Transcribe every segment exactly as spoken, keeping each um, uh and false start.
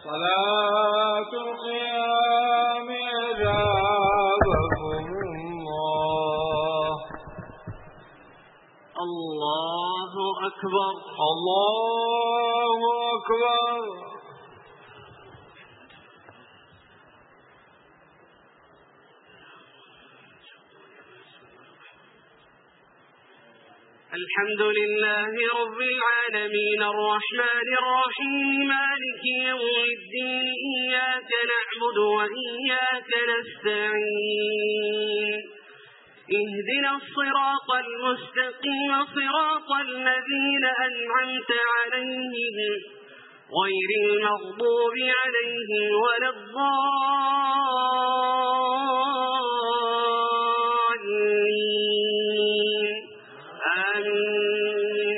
صلاة القيام أجابكم الله. الله أكبر الله أكبر. الحمد لله رب العالمين الرحمن الرحيم مالك يوم الدين إياك نعبد وإياك نستعين اهدنا الصراط المستقيم صراط الذين أنعمت عليهم غير المغضوب عليهم ولا الضالين آمين.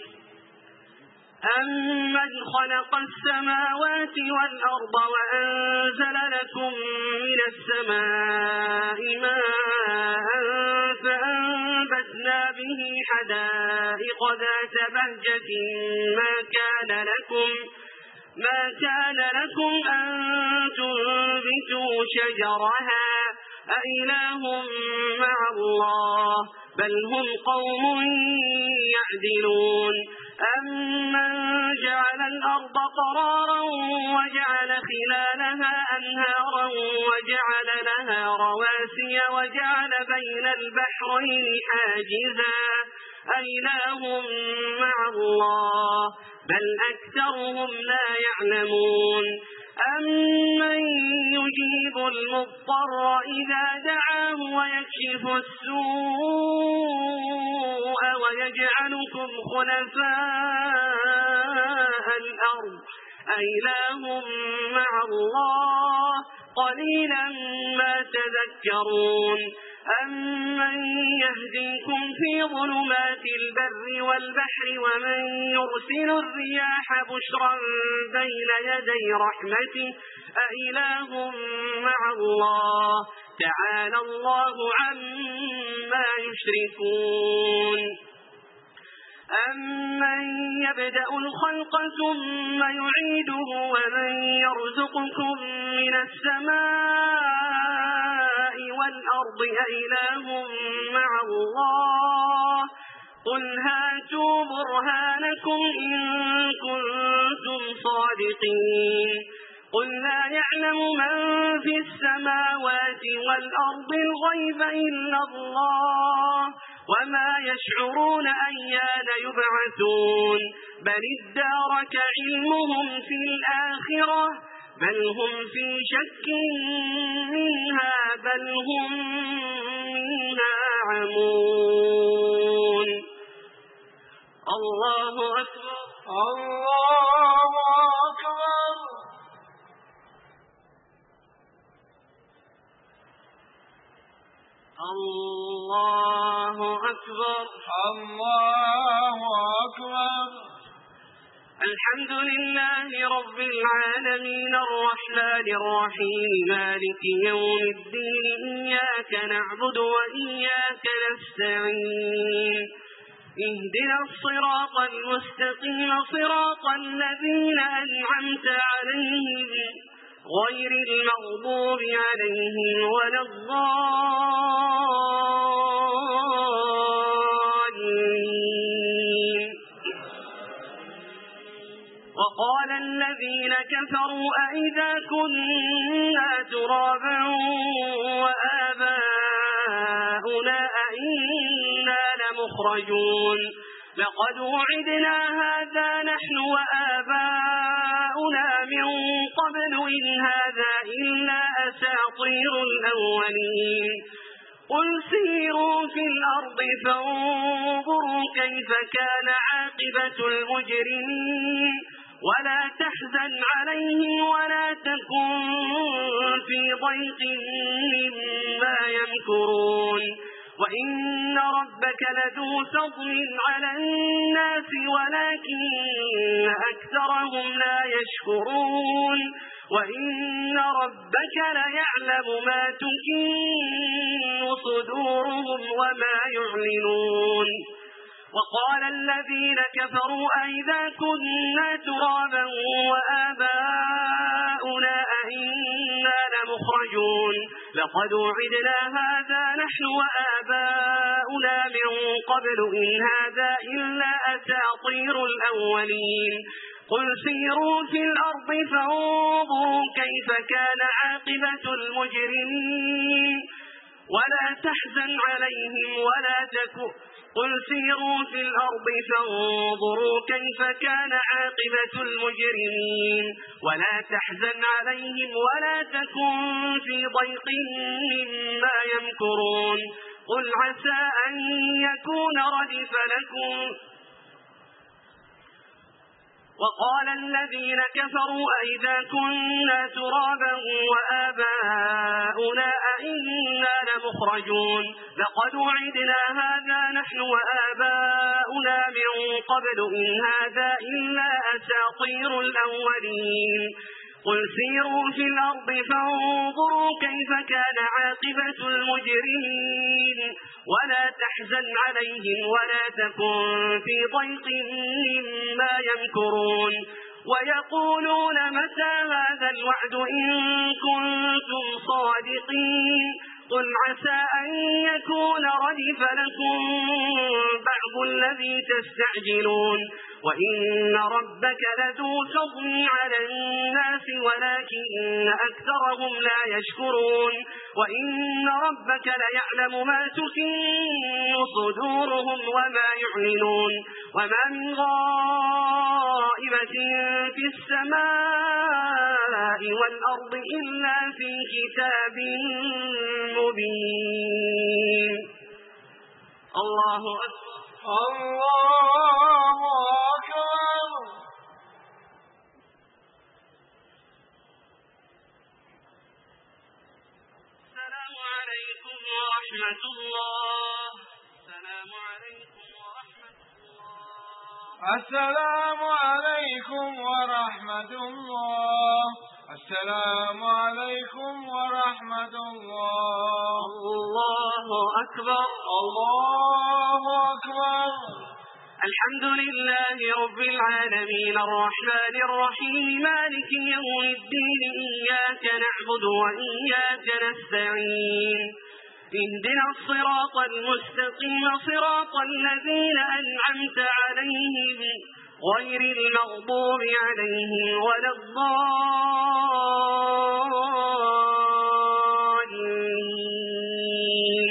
أمن خلق السماوات والأرض وأنزل لكم من السماء ماء فأنبتنا به حدائق ذات بهجة ما كان لكم ما كان لكم أن تنبتوا شجرها أإله مع الله بل هم قوم يعدلون. أمن جعل الأرض قرارا وجعل خلالها أنهارا وجعل لها رواسي وجعل بين البحرين حاجزا أإله مع الله بل أكثرهم لا يعلمون. أمن يجيب المضطر إذا دعاه ويكشف السوء ويجعلكم خلفاء الأرض أإله مع الله قليلا ما تذكرون. أمن يهديكم في ظلمات البر والبحر ومن يرسل الرياح بشرا بين يدي رحمته أإله مع الله تعالى الله عما يشركون. أمن يبدأ الخلق ثم يعيده ومن يرزقكم من السماء والأرض أإله مع الله قل هاتوا برهانكم إن كنتم صادقين. قل لا يعلم من في السماوات والأرض الغيب إلا الله وما يشعرون أيان يبعثون بل ادارك علمهم في الآخرة بل هم في شك منها بل هم منها عمون. الله أكبر الله أكبر. الله أكبر الله أكبر. الحمد لله رب العالمين الرحمن الرحيم مالك يوم الدين إياك نعبد وإياك نستعين اهدنا الصراط المستقيم صراط الذين أنعمت عليهم غير المغضوب عليهم ولا الضالين. وقال الذين كفروا أئذا كنا ترابا وآباؤنا أئنا لمخرجون لقد وعدنا هذا نحن وآباؤنا من قبل إن هذا إلا أساطير الأولين. قل سيروا في الأرض فانظروا كيف كان عاقبة المجرمين ولا تحزن عليهم ولا تكن في ضيق مما يمكرون. وإن ربك لذو فضل على الناس ولكن أكثرهم لا يشكرون. وإن ربك ليعلم ما تكن صدورهم وما يعلنون. وقال الذين كفروا أئذا كنا ترابا وآباؤنا لقد وعدنا هذا نحن وآباؤنا من قبل إن هذا إلا أساطير الأولين قل سيروا في الأرض فانظروا كيف كان عاقبة المجرمين ولا تحزن عليهم ولا تكن قل سيروا في الأرض فانظروا كيف كان عاقبة المجرمين ولا تحزن عليهم ولا تكن في ضيق مما يمكرون قل عسى أن يكون ردف لكم وقال الذين كفروا أئذا كنا ترابا وآباؤنا أئنا لمخرجون لقد وعدنا هذا نحن وآباؤنا من قبل إن هذا إلا أساطير الأولين قل سيروا في الأرض فانظروا كيف كان عاقبة المجرمين ولا تحزن عليهم ولا تكن في ضيق مما يمكرون ويقولون متى هذا الوعد إن كنتم صادقين قل عسى أن يكون ردف لكم بعض الذي تستعجلون وإن ربك لذو فضل على الناس ولكن أكثرهم لا يشكرون وإن ربك ليعلم ما تكن صدورهم وما يعلنون وما من غائبة في السماء والأرض إلا في كتاب مبين الله أكبر الله أكبر السلام عليكم ورحمة الله السلام عليكم ورحمة الله السلام عليكم ورحمة الله السلام عليكم ورحمة الله الله أكبر الله أكبر الحمد لله رب العالمين الرحمن الرحيم مالك يوم الدين إياك نعبد وإياك نستعين اهدنا الصراط المستقيم صراط الذين أنعمت عليهم غير المغضوب عليهم ولا الضالين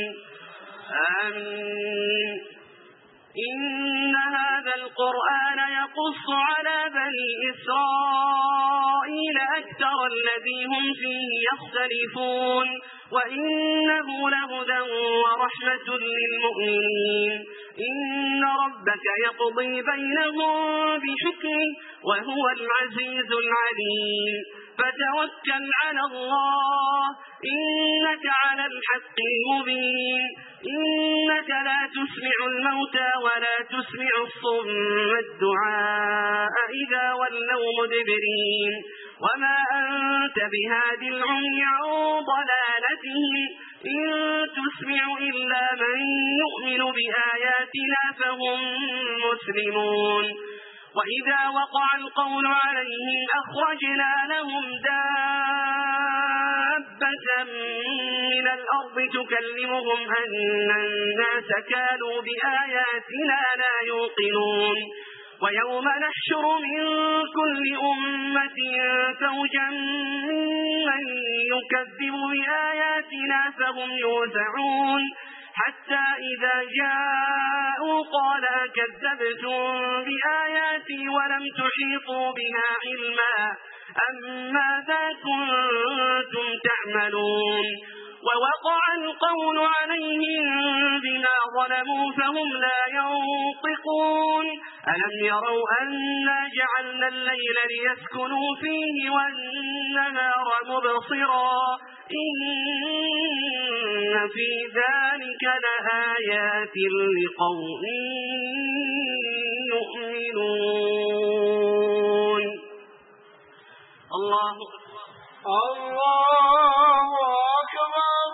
آمين إن هذا القرآن يقص على بني إسرائيل أكثر الذي هم فيه يختلفون وإنه لهدى ورحمة للمؤمنين إن ربك يقضي بينهم بحكمه وهو العزيز العليم فتوكل على الله إنك على الحق المبين إنك لا تسمع الموتى ولا تسمع الصم الدعاء إذا ولوا مدبرين وما أنت بهاد العمي عن ضلالتهم إن تسمع إلا من يؤمن بآياتنا فهم مسلمون وإذا وقع القول عليهم أخرجنا لهم دابة من الأرض تكلمهم أن الناس كانوا بآياتنا لا يوقنون ويوم نحشر من كل أمة فوجا ممن يكذب بآياتنا فهم يوزعون حتى إذا جاءوا قال أكذبتم بآياتي ولم تحيطوا بها علما أم ماذا كنتم تعملون ووقع القول عليهم بما ظلموا فهم لا ينطقون ألم يروا أنا جعلنا الليل ليسكنوا فيه والنهار مبصرا إن في ذلك لآيات لقوم يؤمنون الله الله أكبر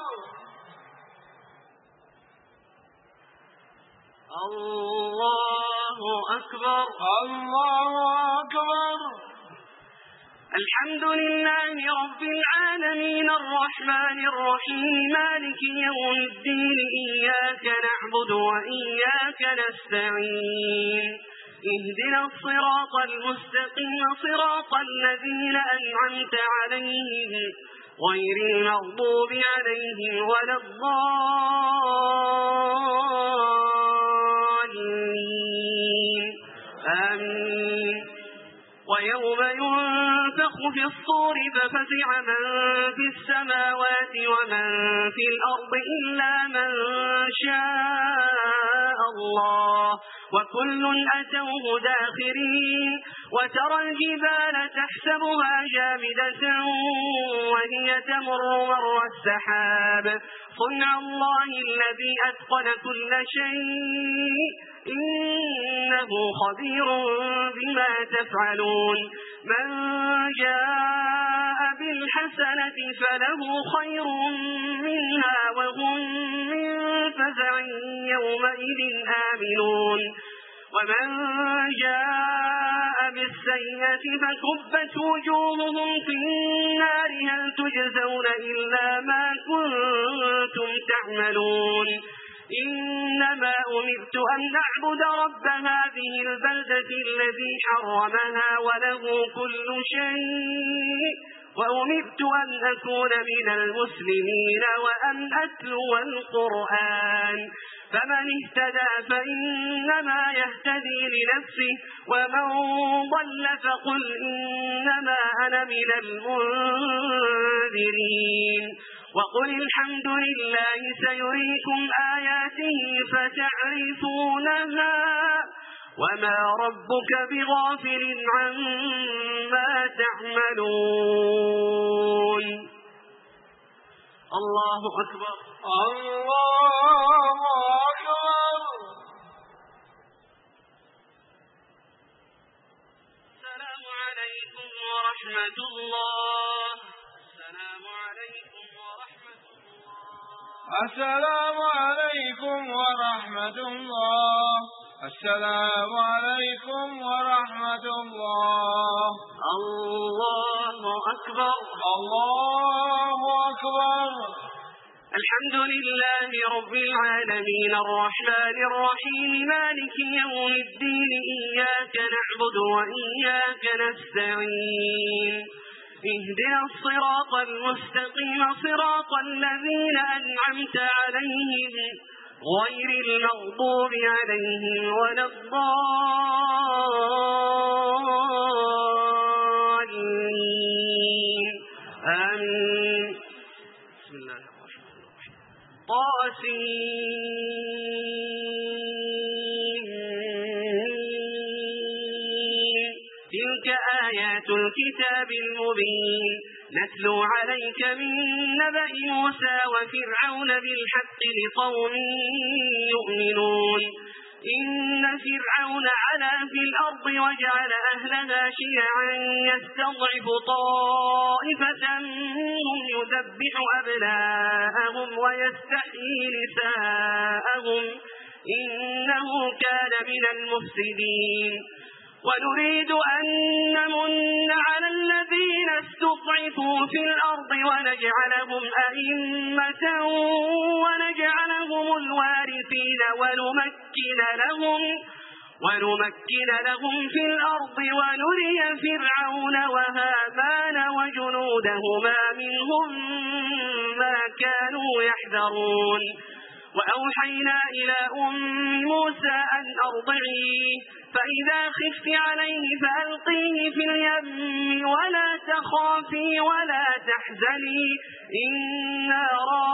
الله أكبر الله أكبر الحمد لله رب العالمين الرحمن الرحيم مالك يوم الدين إياك نعبد وإياك نستعين اهدنا الصراط المستقيم صراط الذين أنعمت عليهم غير المغضوب عليهم ولا الضالين آمين. ويوم ينفخ في الصور ففزع من في السماوات ومن في الأرض إلا من شاء الله وكل أتوه داخرين. وترى الجبال تحسبها جامدة وهي تمر مر السحاب صنع الله الذي أتقن كل شيء إنه خبير بما تفعلون. من جاء بالحسنة فله خير منها وهم من فزع يومئذ آمنون. ومن جاء بالسيئة فكبت وجوههم في النار هل تجزون إلا ما كنتم تعملون. إنما أمرت أن أعبد رب هذه البلدة الذي حرمها وله كل شيء وأمرت أن أكون من المسلمين وأن أتلو القرآن. فمن اهتدى فإنما يهتدي لنفسه ومن ضل فقل إنما أنا من المنذرين. وقل الحمد لله سيريكم آياته فتعرفونها وما ربك بغافل عما تعملون. الله أكبر الله أكبر. السلام عليكم ورحمة الله. السلام عليكم ورحمة الله. السلام عليكم ورحمة الله. السلام عليكم ورحمة الله. الله أكبر الله أكبر. الحمد لله رب العالمين الرحمن الرحيم مالك يوم الدين إياك نعبد وإياك نستعين اهدنا الصراط المستقيم صراط الذين أنعمت عليهم غير المغضوب عليهم ولا الضالين آمين. بسم الله الرحمن الرحيم. طاسين تلك آيات الكتاب المبين نتلو عليك من نبأ موسى وفرعون بالحق لقوم يؤمنون. إن فرعون علا في الأرض وجعل أهلها شيعا يستضعف طائفة منهم يذبح أبناءهم ويستحيي نساءهم إنه كان من المفسدين. ونريد أن نمن على الذين استضعفوا في الأرض ونجعلهم أئمة ونجعلهم الوارثين ونمكن لهم ونمكن لهم في الأرض ونري فرعون وهامان وجنودهما منهم ما كانوا يحذرون. وأوحينا إلى أم موسى أن أرضعيه فإذا خفت عليه فألقيه في اليم ولا تخافي ولا تحزني إنا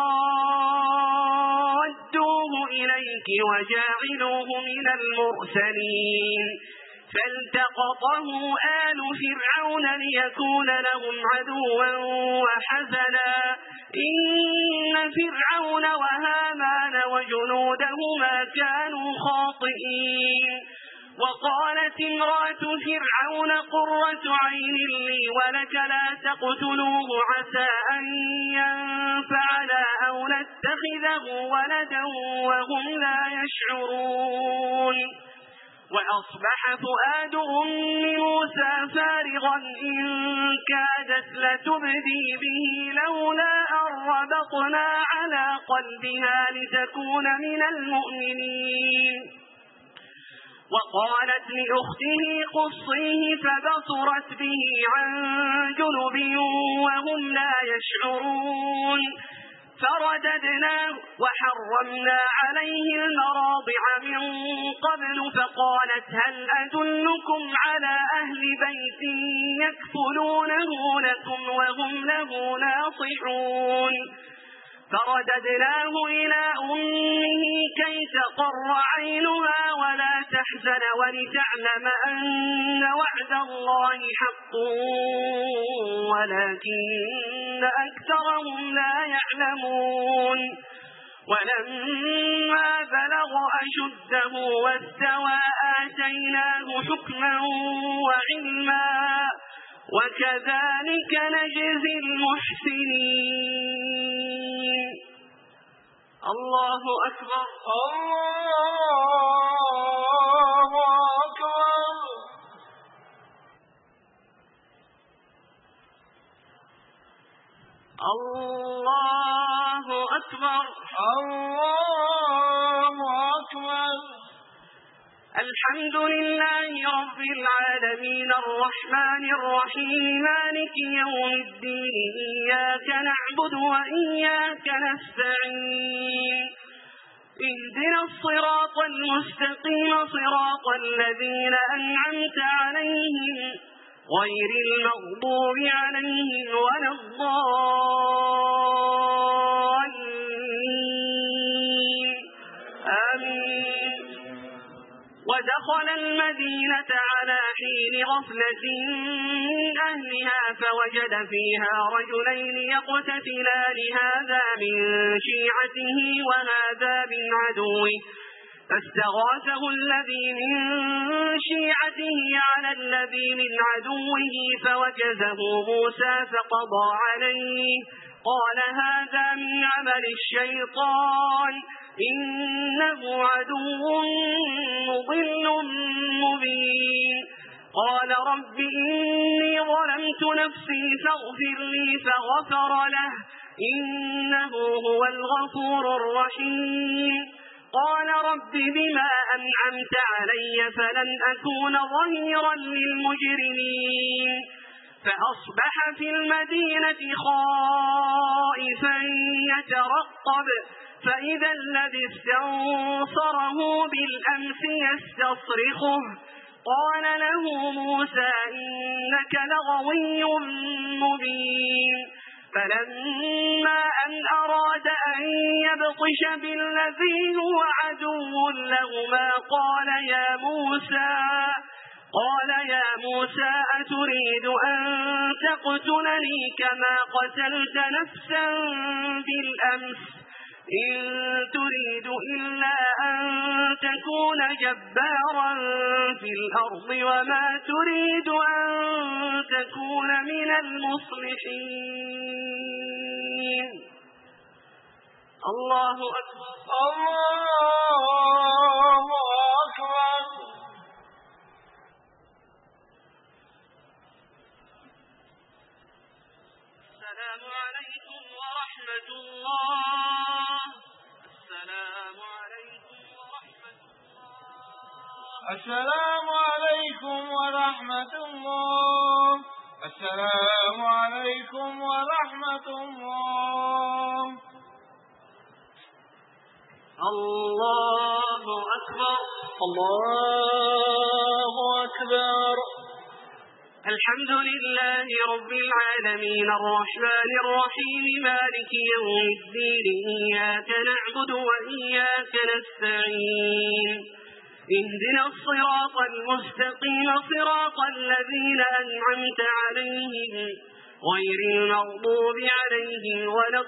رادوه إليك وجاعلوه من المرسلين. فالتقطه آل فرعون ليكون لهم عدوا وحزنا إن فرعون وهامان وجنودهما كانوا خاطئين. وقالت امرأة فرعون قرة عين لي ولك لا تقتلوه عسى أن ينفعنا أو نتخذه ولدا وهم لا يشعرون. وأصبح فؤاد أم موسى فارغا إن كادت لتبدي به لولا أن ربطنا على قلبها لتكون من المؤمنين وقالت لأخته قصيه فبصرت به عن جنب وهم لا يشعرون فرددناه وحرمنا عليه المراضع من قبل فقالت هل أدلكم على أهل بيت يكفلونه لكم وهم له ناصحون فرددناه إلى أمه كي تقر عينها ولا تحزن ولتعلم أن وعد الله حق ولكن أكثرهم لا يعلمون ولما بلغ أشده واستوى آتيناه حكما وعلما وكذلك نجزي المحسنين. الله أكبر. الله أكبر. الله أكبر. الله أكبر. الحمد لله رب العالمين الرحمن الرحيم مالك يوم الدين إياك نعبد وإياك نستعين اهدنا الصراط المستقيم صراط الذين أنعمت عليهم غير المغضوب عليهم ولا الضالين آمين. ودخل المدينة على حين غفلة من أهلها فوجد فيها رجلين يقتتلان هذا من شيعته وهذا من عدوه فاستغاثه الذي من شيعته على الذي من عدوه فوكزه موسى فقضى عليه قال هذا من عمل الشيطان إنه عدو مضل مبين. قال رب إني ظلمت نفسي فاغفر لي فغفر له إنه هو الغفور الرحيم. قال رب بما أنعمت علي فلن أكون ظهيرا للمجرمين. فأصبح في المدينة خائفا يترقب فإذا الذي استنصره بالأمس يستصرخه قال له موسى إنك لغوي مبين. فلما أن أراد أن يبطش بالذي هو عدو لهما قال يا موسى قال يا موسى أتريد أن تقتلني كما قتلت نفسا بالأمس إن تريد إلا أن تكون جبارا في الأرض وما تريد أن تكون من المصلحين. الله أكبر. الله أكبر. السلام عليكم ورحمة الله. السلام عليكم ورحمة الله. السلام عليكم ورحمة الله. السلام عليكم ورحمة الله. الله أكبر. الله أكبر. الحمد لله رب العالمين الرحمن الرحيم مالك يوم الدين إياك نعبد وإياك نستعين اهدنا الصراط المستقيم صراط الذين أنعمت عليهم غير المغضوب عليهم ولا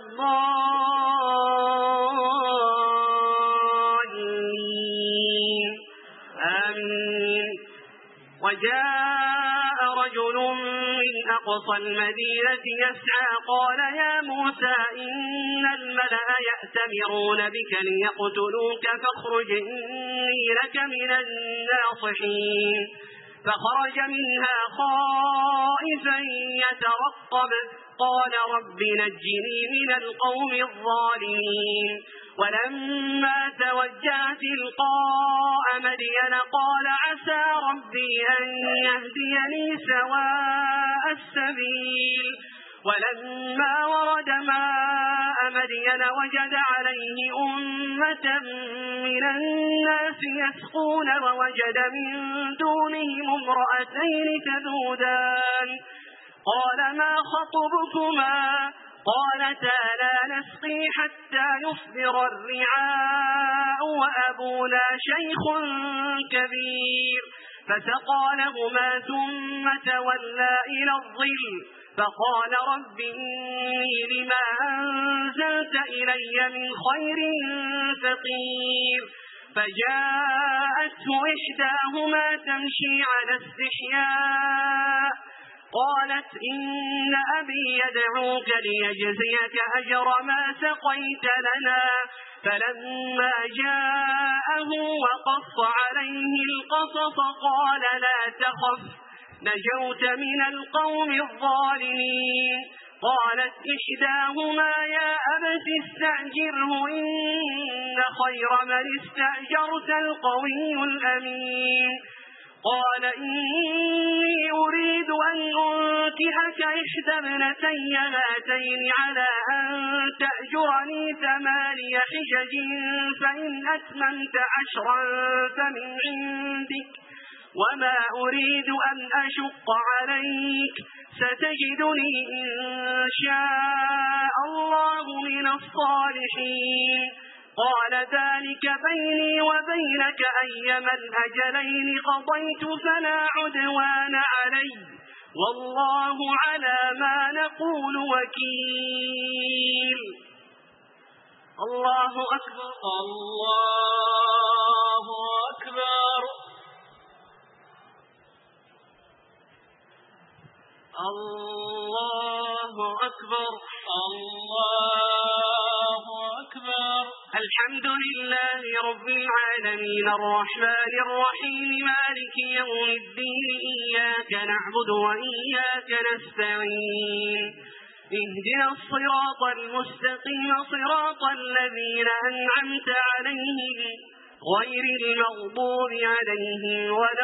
الضالين آمين. وجاء رجل من أقصى أقصى المدينة يسعى قال يا موسى إن الملأ يأتمرون بك ليقتلوك فاخرج إني لك من الناصحين فخرج منها خائفا يترقب قال رب نجني من القوم الظالمين ولما توجه تلقاء مدين قال عسى ربي أن يهديني سواء السبيل ولما ورد ماء مدين وجد عليه أمة من الناس يسقون ووجد من دونهم امرأتين تذودان قال ما خطبكما قالتا لا نسقي حتى يصدر الرعاء وأبونا شيخ كبير فسقى لهما ثم تولى إلى الظل فقال رب إني لما أنزلت إلي من خير فقير فجاءته إحداهما تمشي على استحياء قالت إن أبي يدعوك ليجزيك أجر ما سقيت لنا فلما جاءه وقص عليه القصص قال لا تخف نجوت من القوم الظالمين قالت إحداهما يا أبت استأجره إن خير من استأجرت القوي الأمين قال إني أريد أن أنكحك إحدى ابنتي هاتين على أن تأجرني ثماني حجج فإن أتممت عشرا فمن عندك وما أريد أن أشق عليك ستجدني إن شاء الله من الصالحين قال ذلك بيني وبينك أيما الأجلين قضيت فلا عدوان علي والله على ما نقول وكيل الله أكبر الله أكبر الله أكبر الله أكبر الحمد لله رب العالمين الرحمن الرحيم مالك يوم الدين إياك نعبد وإياك نستعين اهدنا الصراط المستقيم صراط الذين أنعمت عليهم غير المغضوب عليهم ولا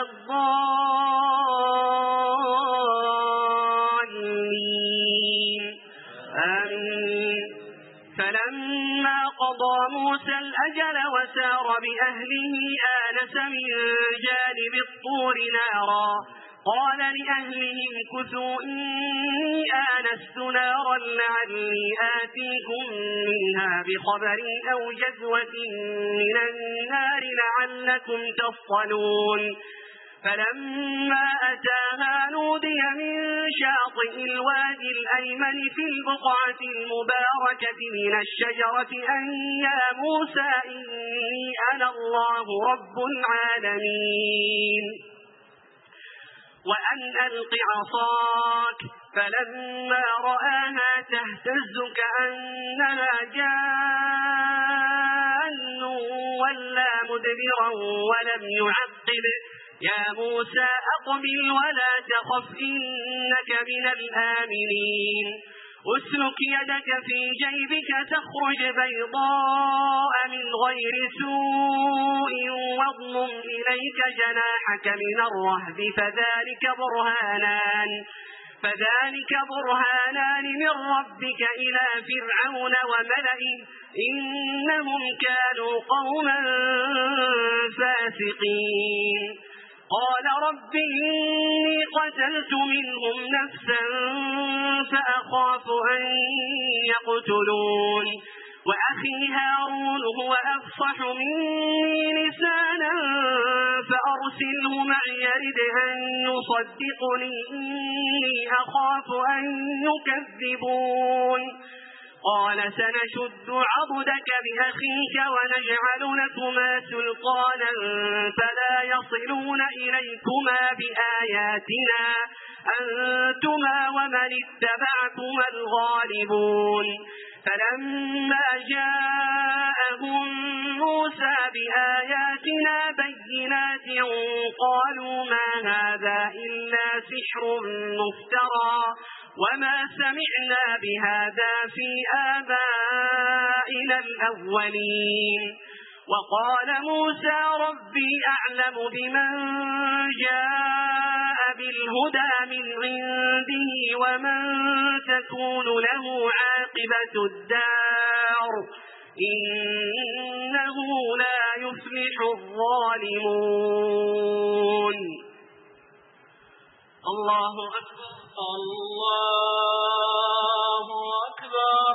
الضالين آمين فلما قضى موسى الأجل وسار بأهله آنس من جانب الطور نارا قال لأهلهم كثوا إني آنست نارا لعلي آتيكم منها بخبر أو جذوة من النار لعلكم تصطلون فلما أتاها نودي من شاطئ الوادي الأيمن في البقعة المباركة من الشجرة أن يا موسى إني أنا الله رب العالمين وأن ألق عصاك فلما رآها تهتز كأنها جان ولا مدبرا ولم يعقب يا موسى أقبل ولا تخف إنك من الآمنين أسلك يدك في جيبك تخرج بيضاء من غير سوء واضمم إليك جناحك من الرهب فذلك برهانان فذلك برهانان من ربك إلى فرعون وملئه إنهم كانوا قوما فاسقين قال رب إني قتلت منهم نفسا فأخاف أن يقتلون وأخي هارون هو أفصح مني لسانا فأرسله معي يرد أن يصدقني إني أخاف أن يكذبون قال سنشد عضدك بأخيك ونجعل لكما سلطانا فلا يصلون إليكما بآياتنا أنتما ومن اتبعكما الغالبون فلما جاءهم موسى بآياتنا بينات قالوا ما هذا إلا سحر مفترى وما سمعنا بهذا في آبائنا الأولين وقال موسى ربي أعلم بمن جاء بالهدى من عنده ومن تكون له عاقبة الدار إنه لا يفلح الظالمون. الله أكبر الله أكبر.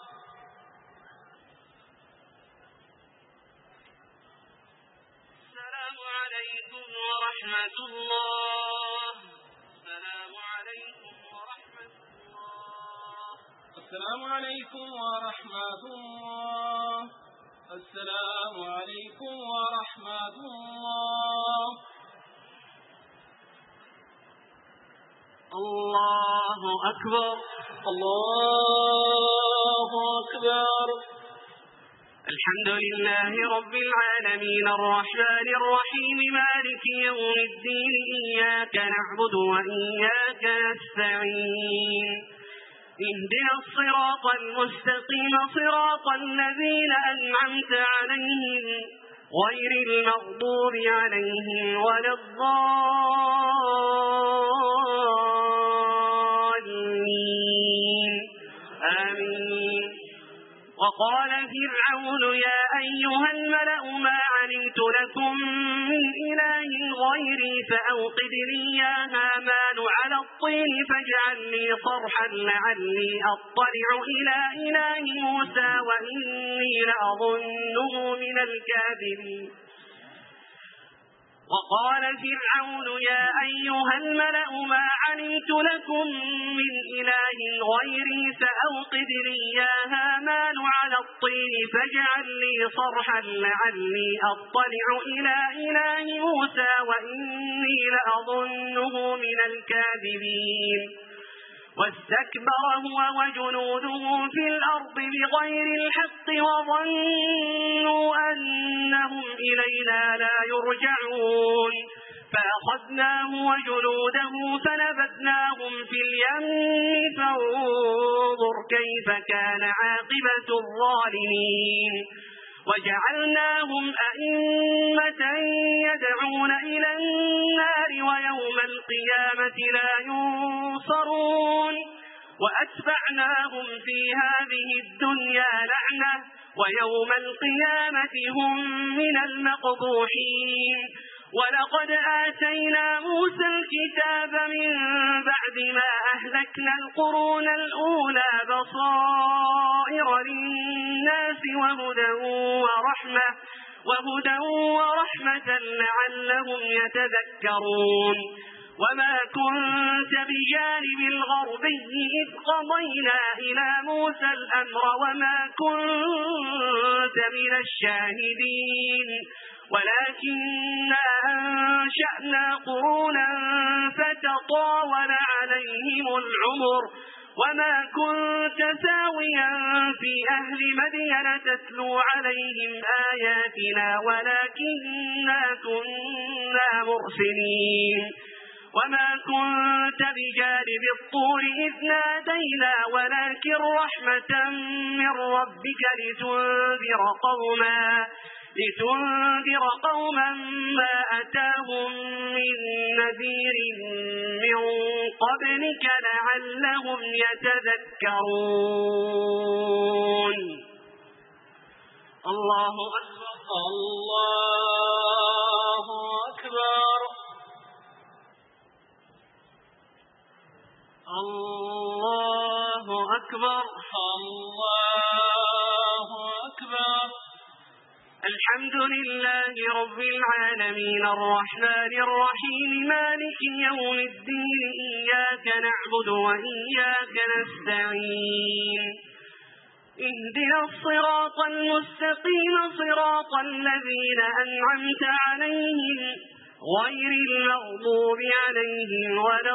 السلام عليكم ورحمة الله. السلام عليكم ورحمة الله. السلام عليكم ورحمة الله. السلام عليكم ورحمة الله. الله أكبر الله أكبر. الحمد لله رب العالمين الرحمن الرحيم مالك يوم الدين إياك نعبد وإياك نستعين اهدنا الصراط المستقيم صراط الذين أنعمت عليهم غير المغضوب عليهم ولا الضالين آمين. وقال فرعون يا أيها الملأ ما علمت لكم من إله غيري فأوقد لي يا هامان على الطين فاجعل لي صرحا لعلي أطلع إلى إله موسى وإني لأظنه من الكاذبين. وقال فرعون يا أيها الملأ ما علمت لكم من إله غيري فأوقد لي يا هامان على الطين فاجعل لي صرحا لعلي أطلع إلى إله موسى وإني لأظنه من الكاذبين. واستكبر هو وجنوده في الأرض بغير الحق وظنوا أنهم إلينا لا يرجعون فأخذناه وجنوده فنبذناهم في اليم فانظر كيف كان عاقبة الظالمين. وجعلناهم أئمة يدعون إلى النار ويوم القيامة لا ينصرون وأتبعناهم في هذه الدنيا لعنة ويوم القيامة هم من المقبوحين. ولقد آتينا موسى الكتاب من بعد ما أهلكنا القرون الأولى بصائر للناس وهدى ورحمة وهدى ورحمة لعلهم يتذكرون. وما كنت بجانب الغربي إذ قضينا إلى موسى الأمر وما كنت من الشاهدين ولكننا أنشأنا قرونا فتطاول عليهم العمر وما كنت ساويا في أهل مدين تتلو عليهم آياتنا ولكننا كنا مرسلين. وما كنت بجانب الطور إذ نادينا ولكن رحمة من ربك لتنذر قوما لتنذر قوما ما أتاهم من نذير من قبلك لعلهم يتذكرون. الله أكبر الله أكبر. الله أكبر الله أكبر. الحمد لله رب العالمين الرحمن الرحيم مالك يوم الدين إياك نعبد وإياك نستعين اهدنا الصراط المستقيم صراط الذين أنعمت عليهم غير المغضوب عليهم ولا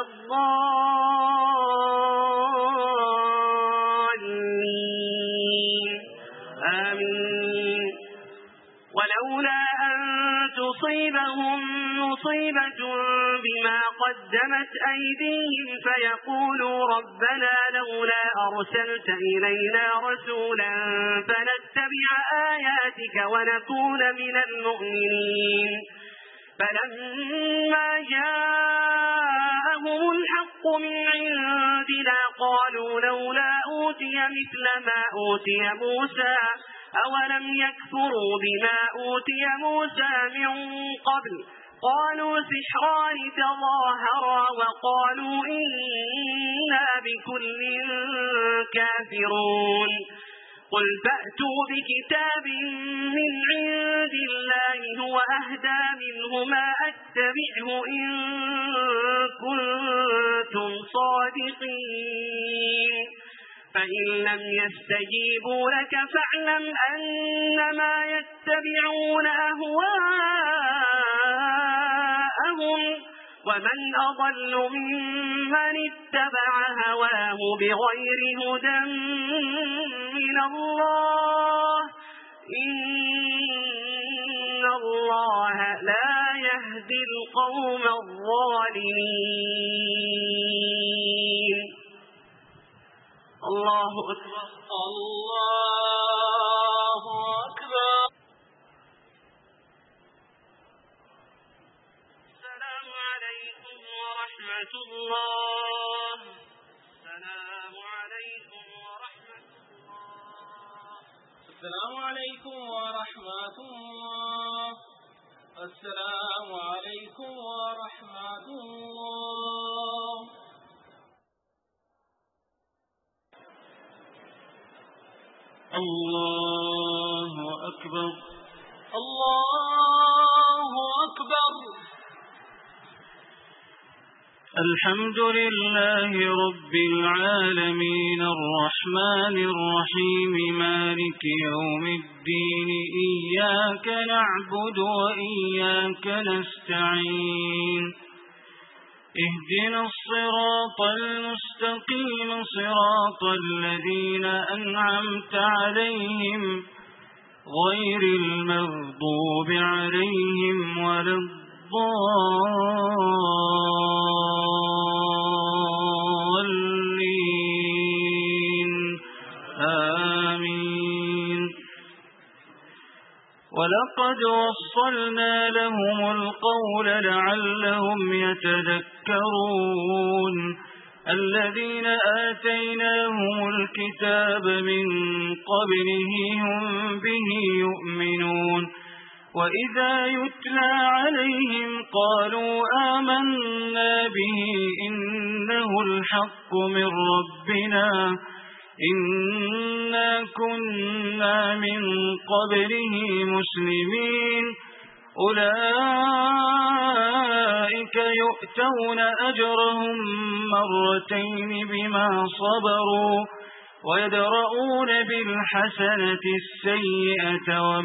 الضالين آمين. ولولا أن تصيبهم مصيبة بما قدمت أيديهم فيقولوا ربنا لولا أرسلت إلينا رسولا فنتبع آياتك ونكون من المؤمنين. فلما جاءهم الحق من عندنا قالوا لولا أوتي مثل ما أوتي موسى أولم يكفروا بما أوتي موسى من قبل قالوا سحران تظاهرا وقالوا إنا بكل كافرون. قل فأتوا بكتاب من عند الله هو أهدى منهما أتبعه إن كنتم صادقين. فإن لم يستجيبوا لك فاعلم أنما يتبعون أهواءهم ومن أضل ممن اتبع هواه بغير هدى من الله إن الله لا يهدي القوم الظالمين. الله أكبر الله أكبر. السلام عليكم ورحمة الله. السلام عليكم ورحمة الله. السلام عليكم ورحمة الله. السلام عليكم ورحمة الله. الله أكبر الله أكبر. الحمد لله رب العالمين الرحمن الرحيم مالك يوم الدين إياك نعبد وإياك نستعين اهدنا الصراط المستقيم صراط الذين أنعمت عليهم غير المغضوب عليهم ولا الضالين آمين. ولقد وصلنا لهم القول لعلهم يتذكرون. الذين آتيناهم الكتاب من قبله هم به يؤمنون. وإذا يتلى عليهم قالوا آمنا به إنه الحق من ربنا إنا كنا من قبله مسلمين. أولئك يؤتون أجرهم مرتين بما صبروا ويدرؤون بالحسنة السيئة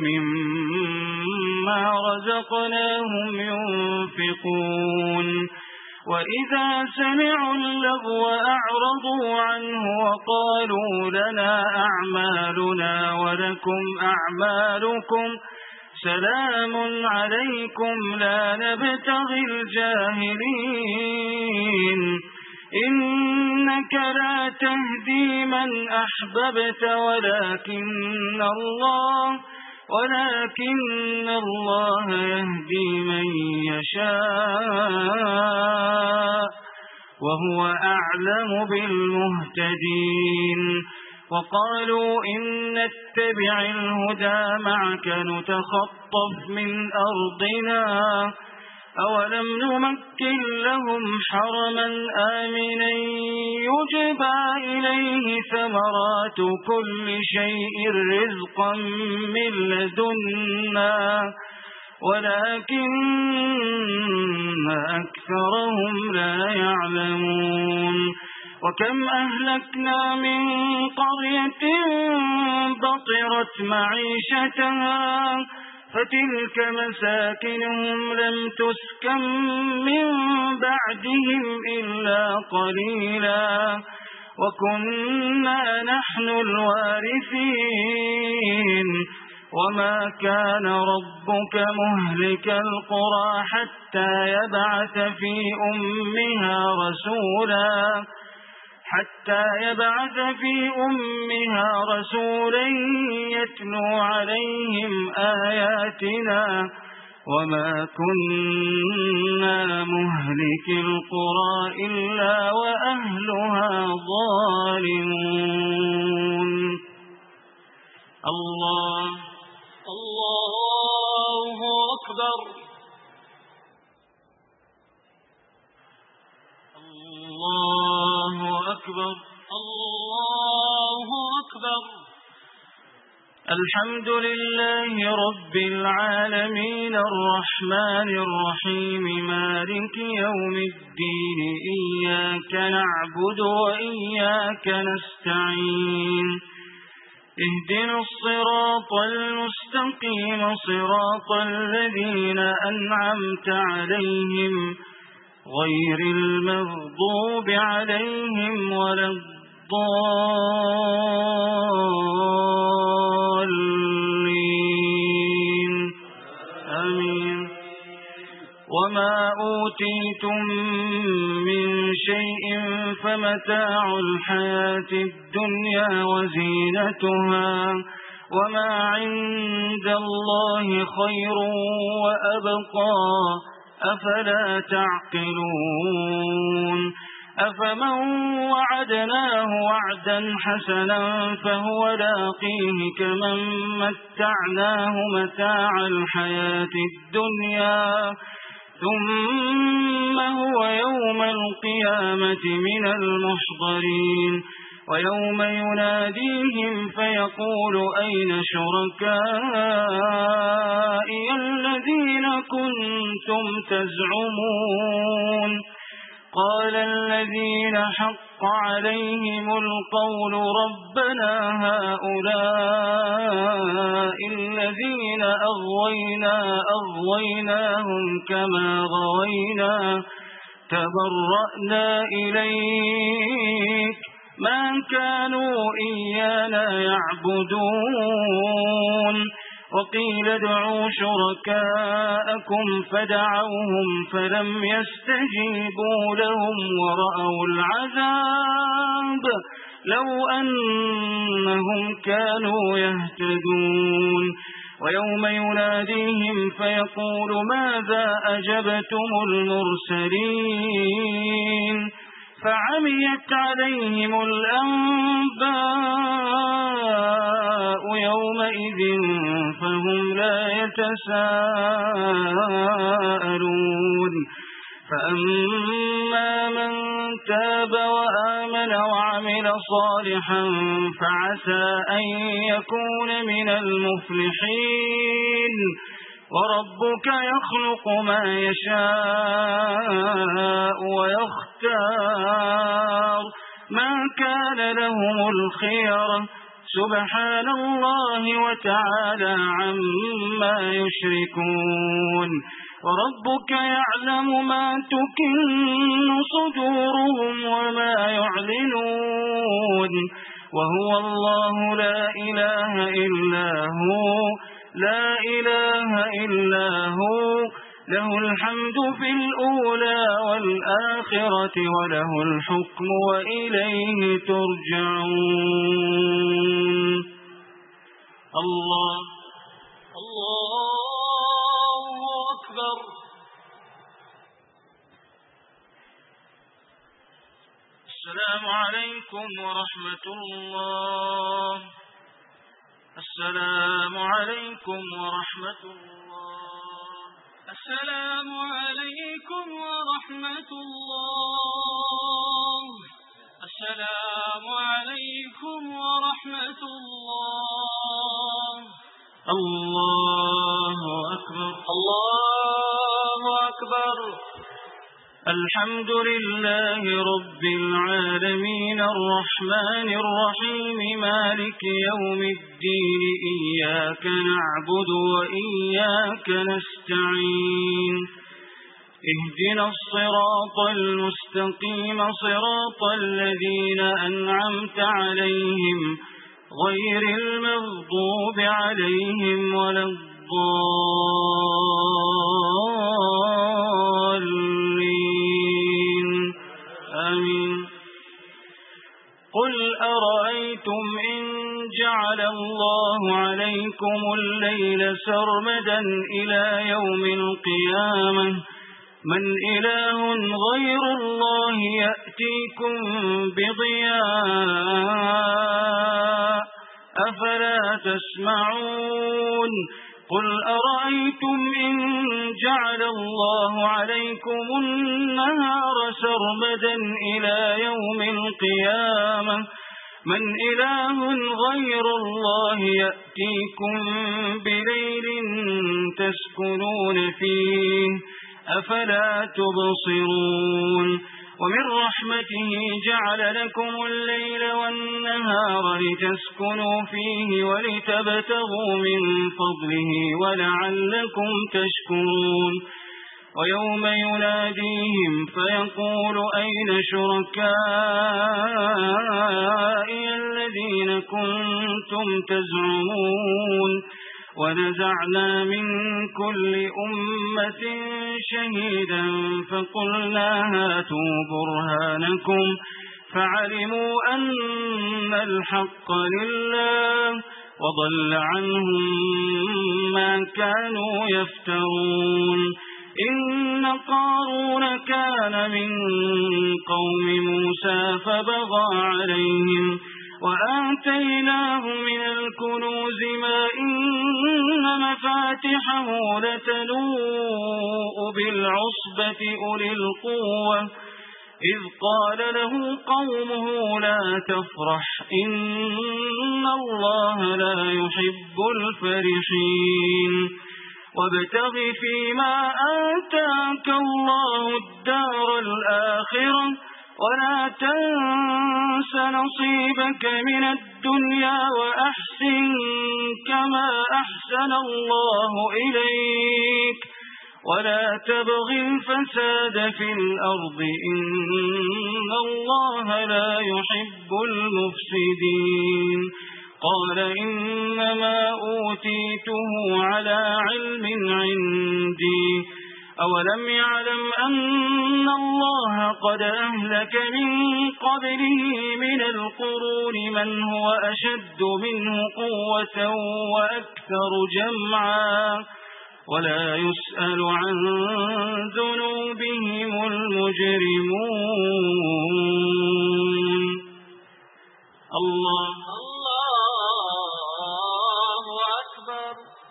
ومما رزقناهم ينفقون. وإذا سمعوا اللغو أعرضوا عنه وقالوا لنا أعمالنا ولكم أعمالكم سلام عليكم لا نبتغي الجاهلين. إنك لا تهدي من أحببت ولكن الله ولكن الله يهدي من يشاء وهو أعلم بالمهتدين. وقالوا إن نتبع الهدى معك نتخطف من أرضنا أولم نمكن لهم حرما آمنا يجبى إليه ثمرات كل شيء رزقا من لدنا ولكن أكثرهم لا يعلمون. وكم أهلكنا من قرية بطرت معيشتها فتلك مساكنهم لم تسكن من بعدهم إلا قليلا وكنا نحن الوارثين وما كان ربك مهلك القرى حتى يبعث في أمها رسولا حتى يبعث في أمها رسولا يتلو عليهم آياتنا وما كنا مهلك القرى إلا وأهلها ظالمون. الله الله أكبر. الله أكبر. الله أكبر. الحمد لله رب العالمين الرحمن الرحيم مالك يوم الدين إياك نعبد وإياك نستعين اهدنا الصراط المستقيم صراط الذين أنعمت عليهم غير المغضوب عليهم ولا الضالين آمين. وما أوتيتم من شيء فمتاع الحياة الدنيا وزينتها وما عند الله خير وأبقى أفلا تعقلون. أفمن وعدناه وعدا حسنا فهو لاقيه كمن متعناه متاع الحياة الدنيا ثم هو يوم القيامة من المحضرين ويوم يناديهم فيقول أين شركائي الذين كنتم تزعمون قال الذين حق عليهم القول ربنا هؤلاء الذين أغوينا أغويناهم كما غوينا تبرأنا إليك ما كانوا إيانا يعبدون وقيل ادعوا شركاءكم فدعوهم فلم يستجيبوا لهم ورأوا العذاب لو أنهم كانوا يهتدون ويوم يناديهم فيقول ماذا أجبتم المرسلين فعميت عليهم الأنباء يومئذ فهم لا يتساءلون فأما من تاب وآمن وعمل صالحا فعسى أن يكون من المفلحين وربك يخلق ما يشاء ويختار ما كان لهم الخيرة سبحان الله وتعالى عما يشركون وربك يعلم ما تكن صدورهم وما يعلنون وهو الله لا إله إلا هو لا إله إلا هو له الحمد في الأولى والآخرة وله الحكم وإليه ترجعون. الله الله أكبر. السلام عليكم ورحمة الله. السلام عليكم ورحمة الله. السلام عليكم ورحمة الله. السلام عليكم ورحمة الله. الله أكبر. الله أكبر. الحمد لله رب العالمين الرحمن الرحيم مالك يوم الدين إياك نعبد وإياك نستعين اهدنا الصراط المستقيم صراط الذين أنعمت عليهم غير المغضوب عليهم ولا الضالين آمين. قل أرأيتم إن جعل الله عليكم الليل سرمدا إلى يوم القيامة من إله غير الله يأتيكم بضياء أفلا تسمعون قل أرأيتم إن جعل الله عليكم النهار سرمدا إلى يوم القيامة من إله غير الله يأتيكم بليل تسكنون فيه أفلا تبصرون ومن رحمته جعل لكم الليل والنهار لتسكنوا فيه ولتبتغوا من فضله ولعلكم تشكرون ويوم يناديهم فيقول أين شركائي الذين كنتم تزعمون ونزعنا من كل أمة شهيدا فقلنا هاتوا برهانكم فعلموا أن الحق لله وضل عنهم ما كانوا يفترون إن قارون كان من قوم موسى فبغى عليهم وآتيناه من الكنوز ما إن مفاتحه لتنوء بالعصبة أولي القوة إذ قال له قومه لا تفرح إن الله لا يحب الفرحين وابتغ فيما آتاك الله الدار الآخرة ولا تنس نصيبك من الدنيا وأحسن كما أحسن الله إليك ولا تبغ الفساد في الأرض إن الله لا يحب المفسدين قال إنما أوتيته على علم عندي أولم يعلم أن الله قد أهلك من قبله من القرون من هو أشد منه قوة وأكثر جمعا ولا يسأل عن ذنوبهم المجرمون الله الله أكبر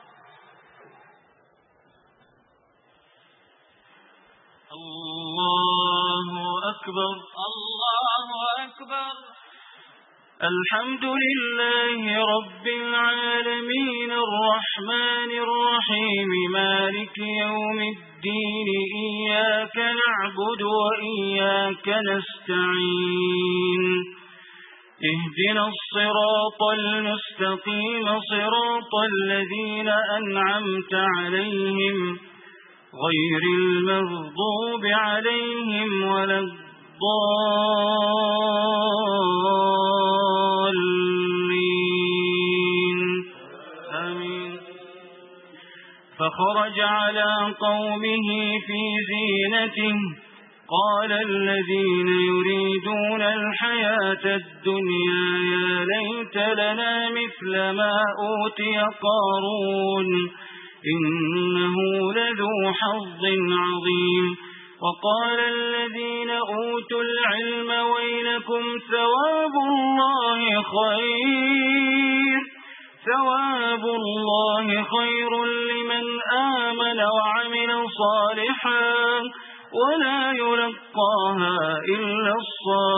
الله أكبر الله أكبر. الحمد لله رب العالمين الرحمن الرحيم مالك يوم الدين إياك نعبد وإياك نستعين اهدنا الصراط المستقيم صراط الذين أنعمت عليهم غير المغضوب عليهم ولا الضالين آمين. فخرج على قومه في زينته قال الذين يريدون الحياة الدنيا يا ليت لنا مثل ما أوتي قارون إنه لذو حظ عظيم. وقال الذين أوتوا العلم ويلكم ثواب الله خير ثواب الله خير لمن آمن وعمل صالحا ولا يلقاها إلا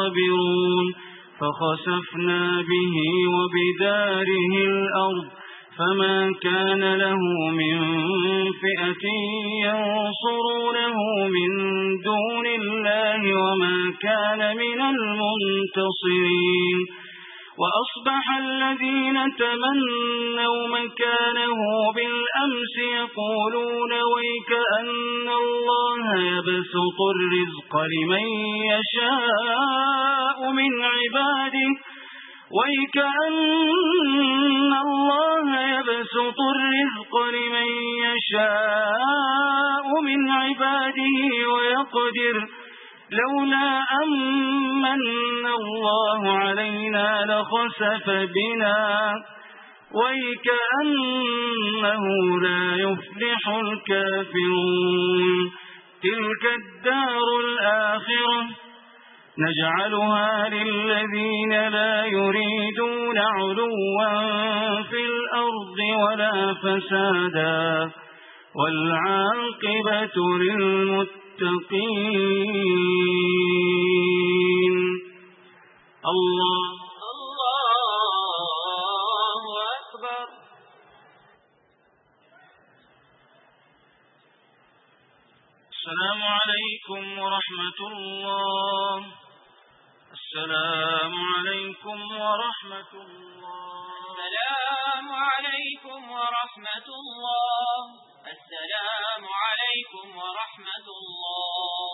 الصابرون. فخسفنا به وبداره الأرض فما كان له من فئة ينصرونه من دون الله وما كان من المنتصرين. وأصبح الذين تمنوا مكانه بالأمس يقولون ويكأن الله يبسط الرزق لمن يشاء من عباده ويكأن الله يبسط الرزق لمن يشاء من عباده ويقدر لولا أمن الله علينا لخسف بنا ويكأنه لا يفلح الكافرون. تلك الدار الآخرة نجعلها للذين لا يريدون علوا في الأرض ولا فسادا والعاقبة للمتقين. الله الله أكبر. السلام عليكم ورحمة الله. السلام عليكم ورحمة الله. السلام عليكم ورحمة الله. السلام عليكم ورحمة الله.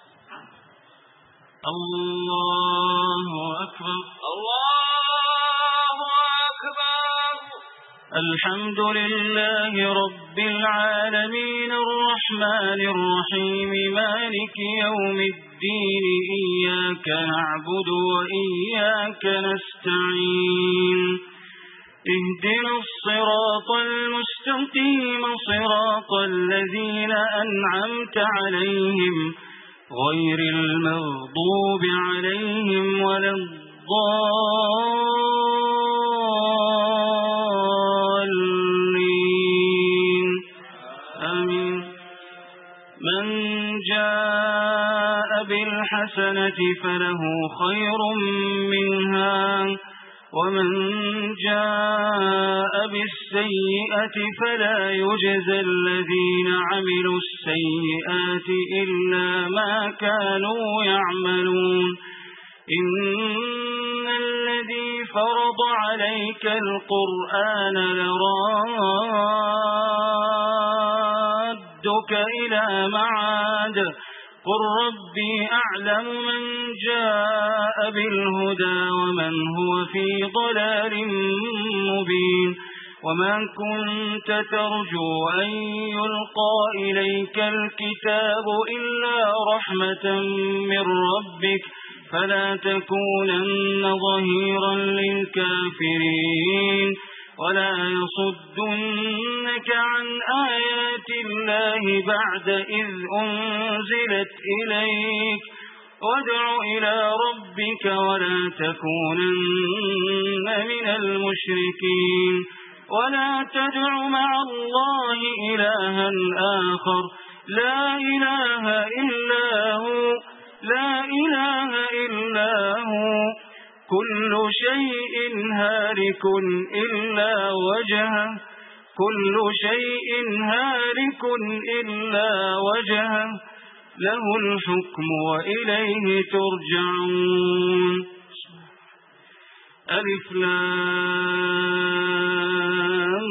الله أكبر. الله أكبر. الحمد لله رب العالمين الرحمن الرحيم مالك يوم الدين إياك نعبد وإياك نستعين اهدنا الصراط المستقيم صراط الذين أنعمت عليهم غير المغضوب عليهم ولا الضالين آمين. من جاء بالحسنة فله خير منها ومن جاء بالسيئة فلا يجزى الذين عملوا السيئات إلا ما كانوا يعملون. إن الذي فرض عليك القرآن لرادك إلى معاد قل ربي أعلم من جاء بالهدى ومن هو في ضلال مبين. وما كنت ترجو أن يلقى إليك الكتاب إلا رحمة من ربك فلا تكونن ظهيرا للكافرين ولا يصدنك عن آيات الله بعد إذ أنزلت إليك وادع إلى ربك ولا تكونن من المشركين ولا تدع مع الله إلها آخر لا إله إلا هو لا إله إلا هو كل شيء هالك إلا وجهه كل شيء هالك إلا وجهه له الحكم وإليه ترجعون. ألف لام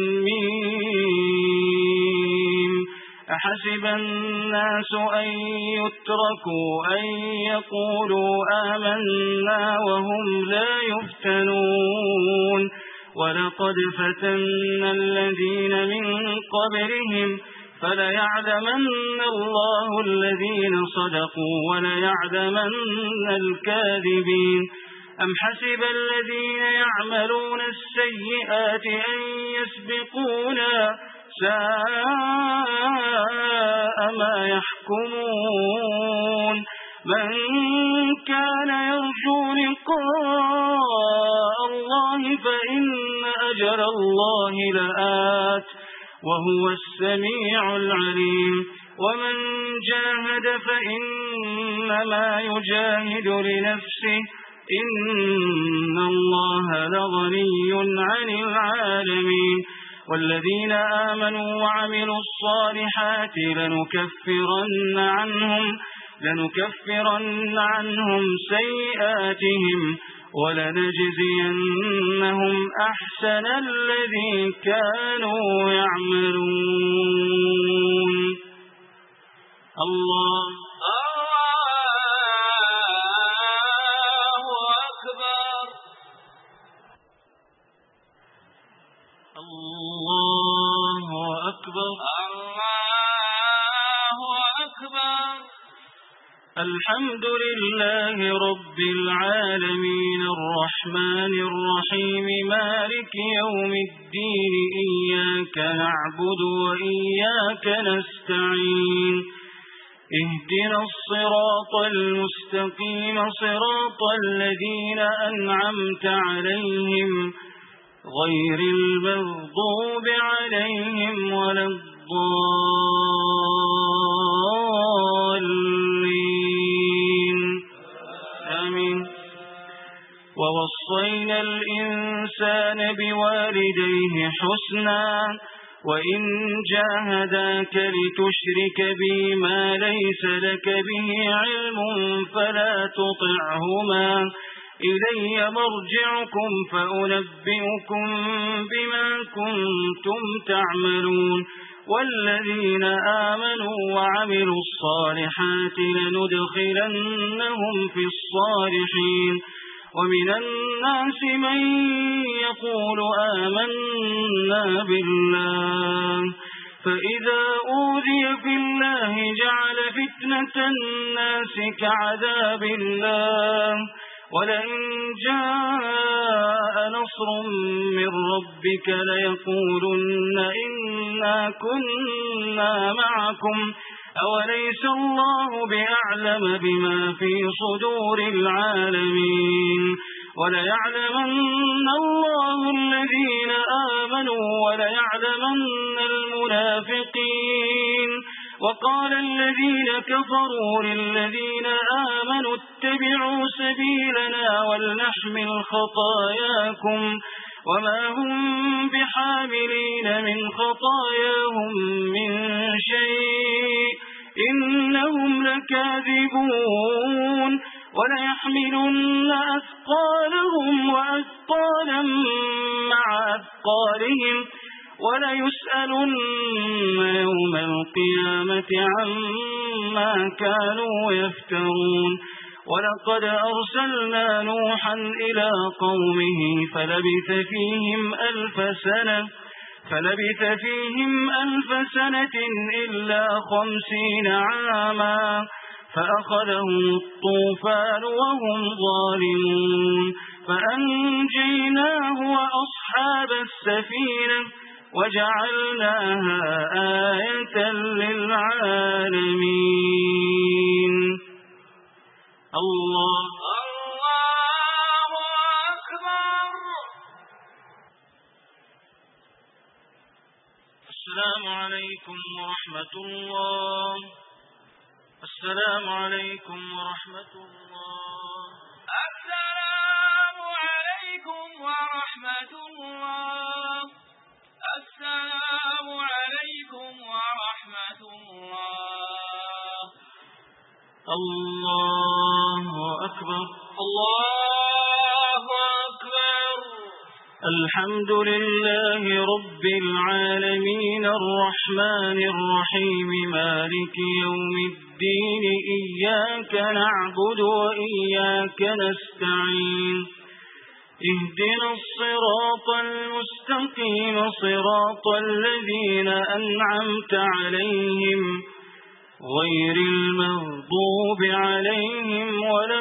ميم. أحسب الناس أن يتركوا أن يقولوا آمنا وهم لا يفتنون ولقد فتنا الذين من قبلهم فليعلمن الله الذين صدقوا وليعلمن الكاذبين. أم حسب الذين يعملون السيئات أن يسبقونا ساء ما يحكمون. من كان يرجو لقاء الله فإن أجل الله لآت وهو السميع العليم. ومن جاهد فإنما يجاهد لنفسه إن الله الله لغني عن العالمين والذين آمنوا وعملوا الصالحات لنكفرن عنهم لنكفرن عنهم سيئاتهم ولنجزينهم أحسن الذي كانوا يعملون. الله الله أكبر. الله أكبر. الله أكبر. الحمد لله رب العالمين الرحمن الرحيم مالك يوم الدين إياك نعبد وإياك نستعين اهدنا الصراط المستقيم صراط الذين أنعمت عليهم غير المغضوب عليهم ولا الضالين آمين. ووصينا الإنسان بوالديه حسنا وإن جاهداك لتشرك بي ما ليس لك به علم فلا تطعهما إلي مرجعكم فأنبئكم بما كنتم تعملون والذين آمنوا وعملوا الصالحات لندخلنهم في الصالحين ومن الناس من يقول آمنا بالله فإذا أوذي في الله جعل فتنة الناس كعذاب الله ولئن جاء نصر من ربك ليقولن إنا كنا معكم أوليس الله بأعلم بما في صدور العالمين وليعلمن الله الذين آمنوا وليعلمن المنافقين. وقال الذين كفروا للذين آمنوا اتبعوا سبيلنا ولنحمل خطاياكم وما هم بحاملين من خطاياهم من شيء إنهم لكاذبون وليحملن أثقالهم وأثقالا مع أثقالهم وليسألن يوم القيامة عما كانوا يفترون. ولقد أرسلنا نوحا إلى قومه فلبث فيهم ألف سنة فلبث فيهم ألف سنة إلا خمسين عاما فأخذهم الطوفان وهم ظالمون فأنجيناه وأصحاب السفينة وجعلناها آية للعالمين. الله الله أكبر. السلام عليكم ورحمة الله. السلام عليكم ورحمة الله. السلام عليكم ورحمة الله. السلام عليكم ورحمة الله. الله أكبر. الله أكبر. الحمد لله رب العالمين الرحمن الرحيم مالك يوم الدين إياك نعبد وإياك نستعين اهدنا الصراط المستقيم صراط الذين أنعمت عليهم غير المغضوب عليهم ولا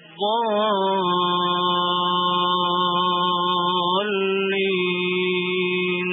الضالين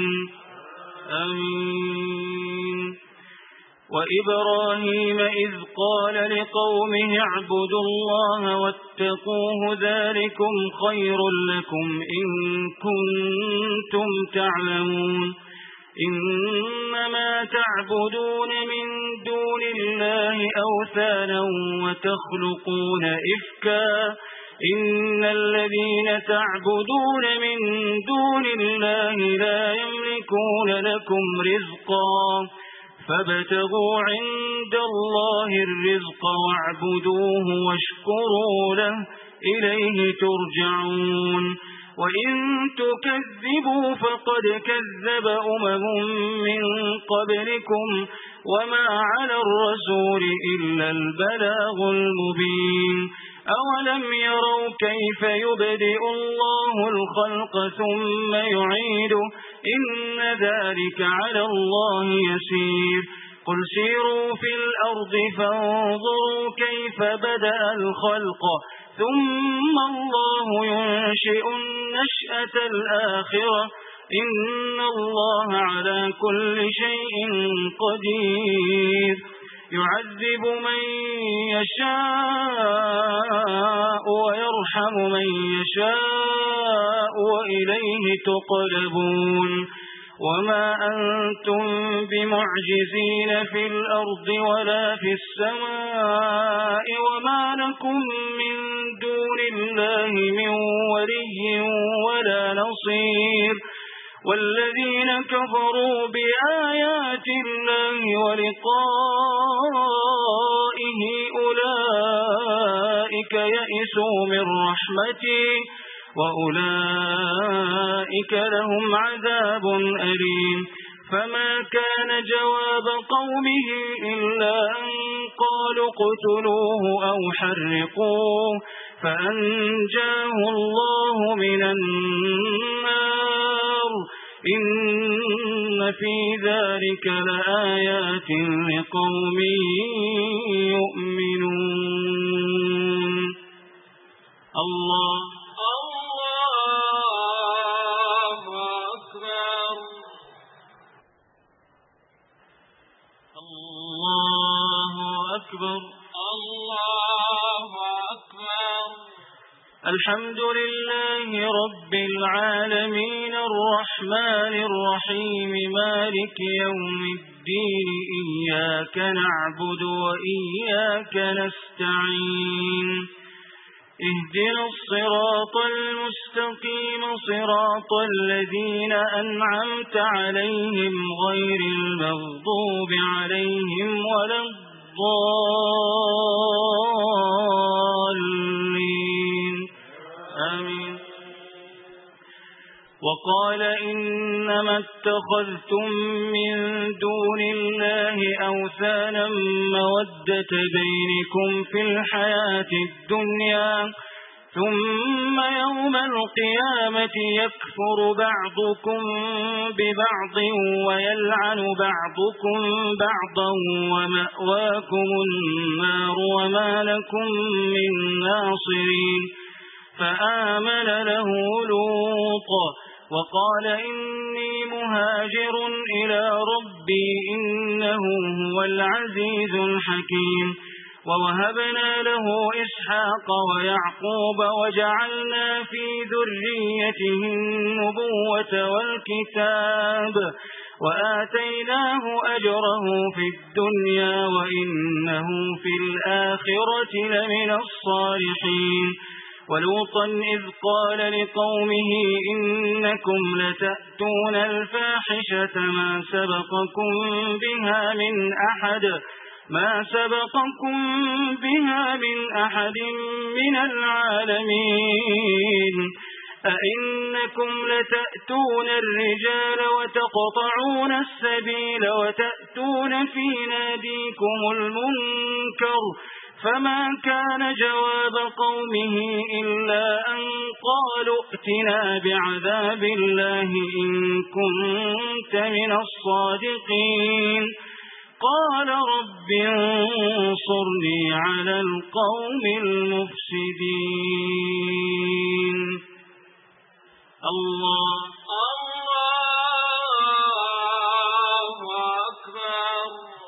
آمين. وإبراهيم إذ قال لقومه اعبدوا الله واتقوه ذلكم خير لكم إن كنتم تعلمون إنما تعبدون من دون الله أوثانا وتخلقون إفكا إن الذين تعبدون من دون الله لا يملكون لكم رزقا فابتغوا عند الله الرزق واعبدوه واشكروا له إليه ترجعون وإن تكذبوا فقد كذب أمم من قبلكم وما على الرسول إلا البلاغ المبين أولم يروا كيف يبدئ الله الخلق ثم يعيده إن ذلك على الله يسير قل سيروا في الأرض فانظروا كيف بدأ الخلق ثم الله ينشئ النشأة الآخرة إن الله على كل شيء قدير يعذب من يشاء ويرحم من يشاء وإليه تقلبون وما أنتم بمعجزين في الأرض ولا في السماء وما لكم من دون الله من ولي ولا نصير والذين كفروا بآيات الله ولقائه أولئك يئسوا من رحمتي وأولئك لهم عذاب أليم فما كان جواب قومه إلا أن قالوا اقتلوه أو حرقوه فأنجاه الله من النار إن في ذلك لآيات لقوم يؤمنون الله أكبر الله أكبر الحمد لله رب العالمين الرحمن الرحيم مالك يوم الدين إياك نعبد وإياك نستعين اهدنا الصراط المستقيم صراط الذين أنعمت عليهم غير المغضوب عليهم ولا الضالين آمين وقال إنما اتخذتم من دون الله أوثانا مودة بينكم في الحياة الدنيا ثم يوم القيامة يكفر بعضكم ببعض ويلعن بعضكم بعضا ومأواكم النار وما لكم من ناصرين فآمن له لوط وقال إني مهاجر إلى ربي إنه هو العزيز الحكيم ووهبنا له إسحاق ويعقوب وجعلنا في ذريته النبوة والكتاب وآتيناه أجره في الدنيا وإنه في الآخرة لمن الصالحين ولوطا إذ قال لقومه إنكم لتأتون الفاحشة ما سبقكم بها من أحد ما سبقكم بها من أحد من العالمين أئنكم لتأتون الرجال وتقطعون السبيل وتأتون في ناديكم المنكر فما كان جواب قومه إلا أن قالوا ائتنا بعذاب الله إن كنت من الصادقين قال رب انصرني على القوم المفسدين الله الله أكبر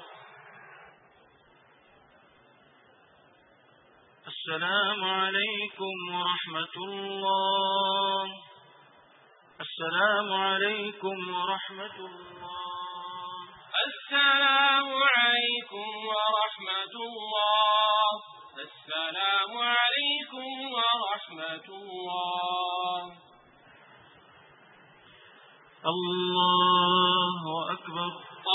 السلام عليكم ورحمة الله السلام عليكم ورحمة الله السلام عليكم ورحمة الله السلام عليكم ورحمة الله. الله أكبر.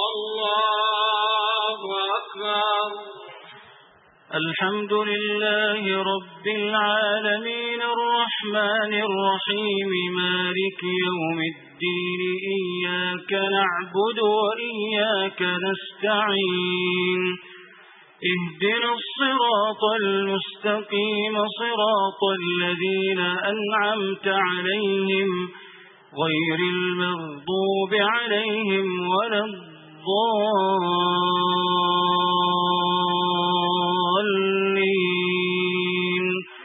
الله أكبر. الحمد لله رب العالمين الرحمن الرحيم مالك يوم الدين إياك نعبد وإياك نستعين اهدنا الصراط المستقيم صراط الذين أنعمت عليهم غير المغضوب عليهم ولا الضالين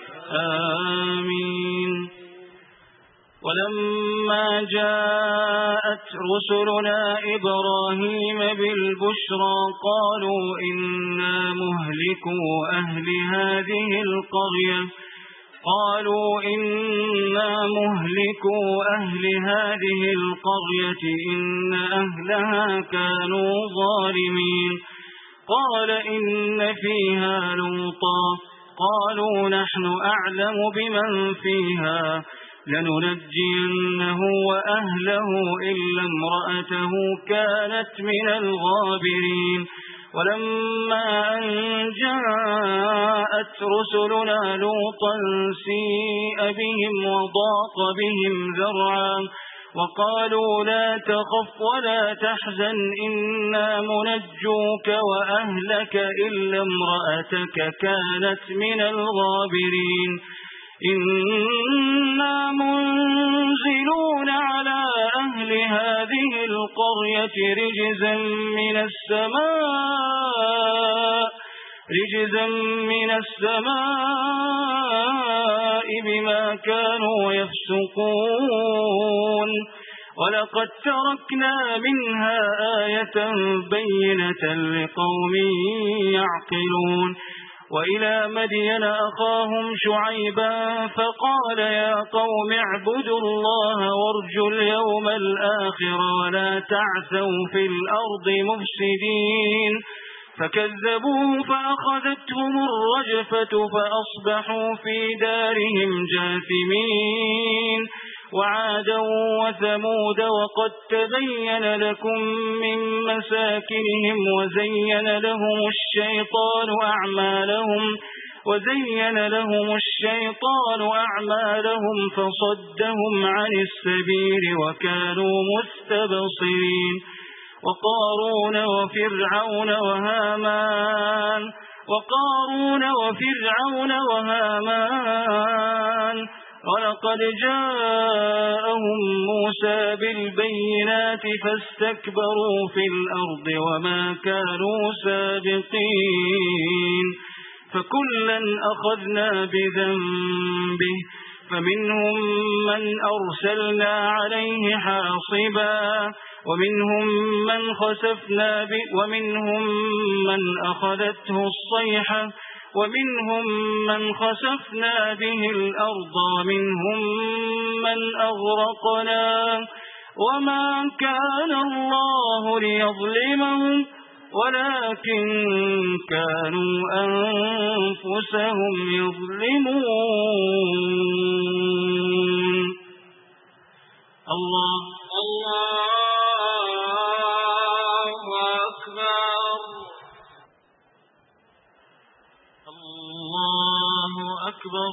آمين. ولما جاءت رسلنا إبراهيم بالبشرى قالوا إنا مهلكو أهل هذه القرية قالوا إنا مهلكو أهل هذه القرية إن أهلها كانوا ظالمين. قال إن فيها لوطا قالوا نحن أعلم بمن فيها لننجينه وأهله إلا امرأته كانت من الغابرين. ولما أن جاءت رسلنا لوطا سيء بهم وضاق بهم ذرعا وقالوا لا تخف ولا تحزن إنا منجوك وأهلك إلا امرأتك كانت من الغابرين. إنا منزلون على أهل هذه القرية رجزا من السماء رجزا من السماء بما كانوا يفسقون. ولقد تركنا منها آية بينة لقوم يعقلون. وإلى مدين أخاهم شعيبا فقال يا قوم اعبدوا الله وارجوا اليوم الآخر ولا تعثوا في الأرض مفسدين. فكذبوه فأخذتهم الرجفة فأصبحوا في دارهم جاثمين. وعادا وثمود وقد تبين لكم من مساكنهم وزين لهم الشيطان أعمالهم وزين لهم الشيطان أعمالهم فصدهم عن السبيل وكانوا مستبصرين. وقارون وفرعون وهامان وقارون وفرعون وهامان ولقد جاءهم موسى بالبينات فاستكبروا في الأرض وما كانوا سابقين. فكلا أخذنا بذنبه فمنهم من أرسلنا عليه حاصبا ومنهم من خسفنا به ومنهم من أخذته الصيحة ومنهم من خسفنا به الأرض ومنهم من أغرقنا وما كان الله ليظلمهم ولكن كانوا أنفسهم يظلمون. الله الله أكبر. الله أكبر.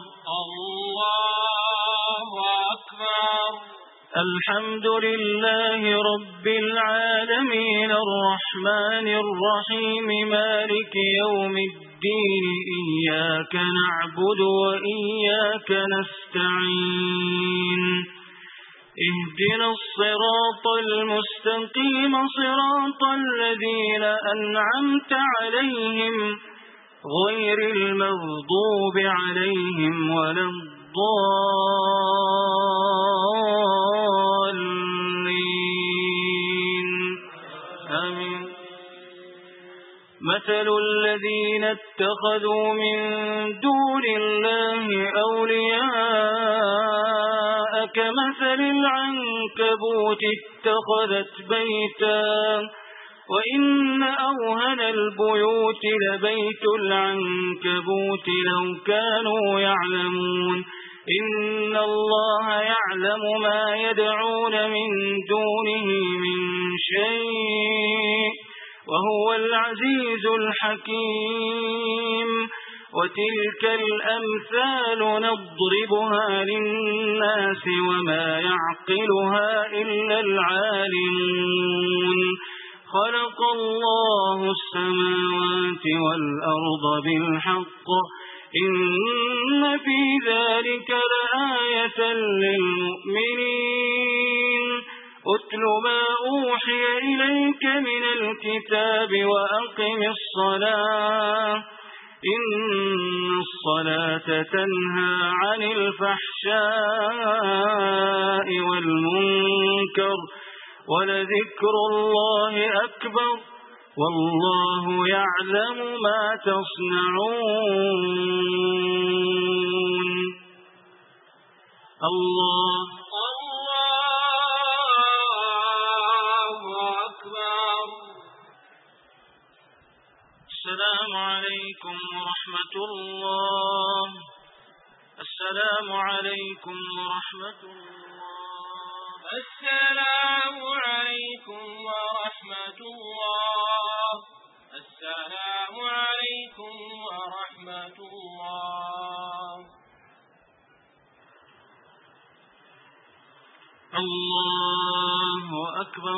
الله أكبر. الحمد لله رب العالمين الرحمن الرحيم مالك يوم الدين إياك نعبد وإياك نستعين اهدنا الصراط المستقيم صراط الذين أنعمت عليهم غير المغضوب عليهم ولا الضالين آمين. مثل الذين اتخذوا من دون الله أولياء كمثل العنكبوت اتخذت بيتا وإن أوهن البيوت لبيت العنكبوت لو كانوا يعلمون إن الله يعلم ما يدعون من دونه من شيء وهو العزيز الحكيم وتلك الأمثال نضربها للناس وما يعقلها إلا العالمون خلق الله السماوات والأرض بالحق إن في ذلك لآية للمؤمنين أتل ما أوحي إليك من الكتاب وأقم الصلاة إن الصلاة تنهى عن الفحشاء والمنكر ولذكر الله أكبر والله يعلم ما تصنعون. الله الله أكبر. السلام عليكم ورحمة الله. السلام عليكم ورحمة الله. السلام عليكم ورحمة الله. السلام عليكم ورحمة الله. الله أكبر.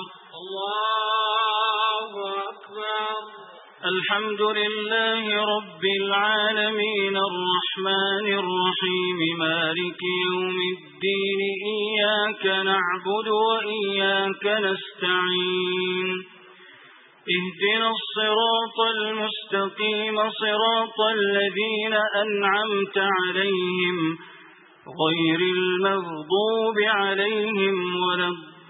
الله أكبر. الحمد لله رب العالمين الرحمن الرحيم مالك يوم الدين إياك نعبد وإياك نستعين اهدنا الصراط المستقيم صراط الذين أنعمت عليهم غير المغضوب عليهم ولا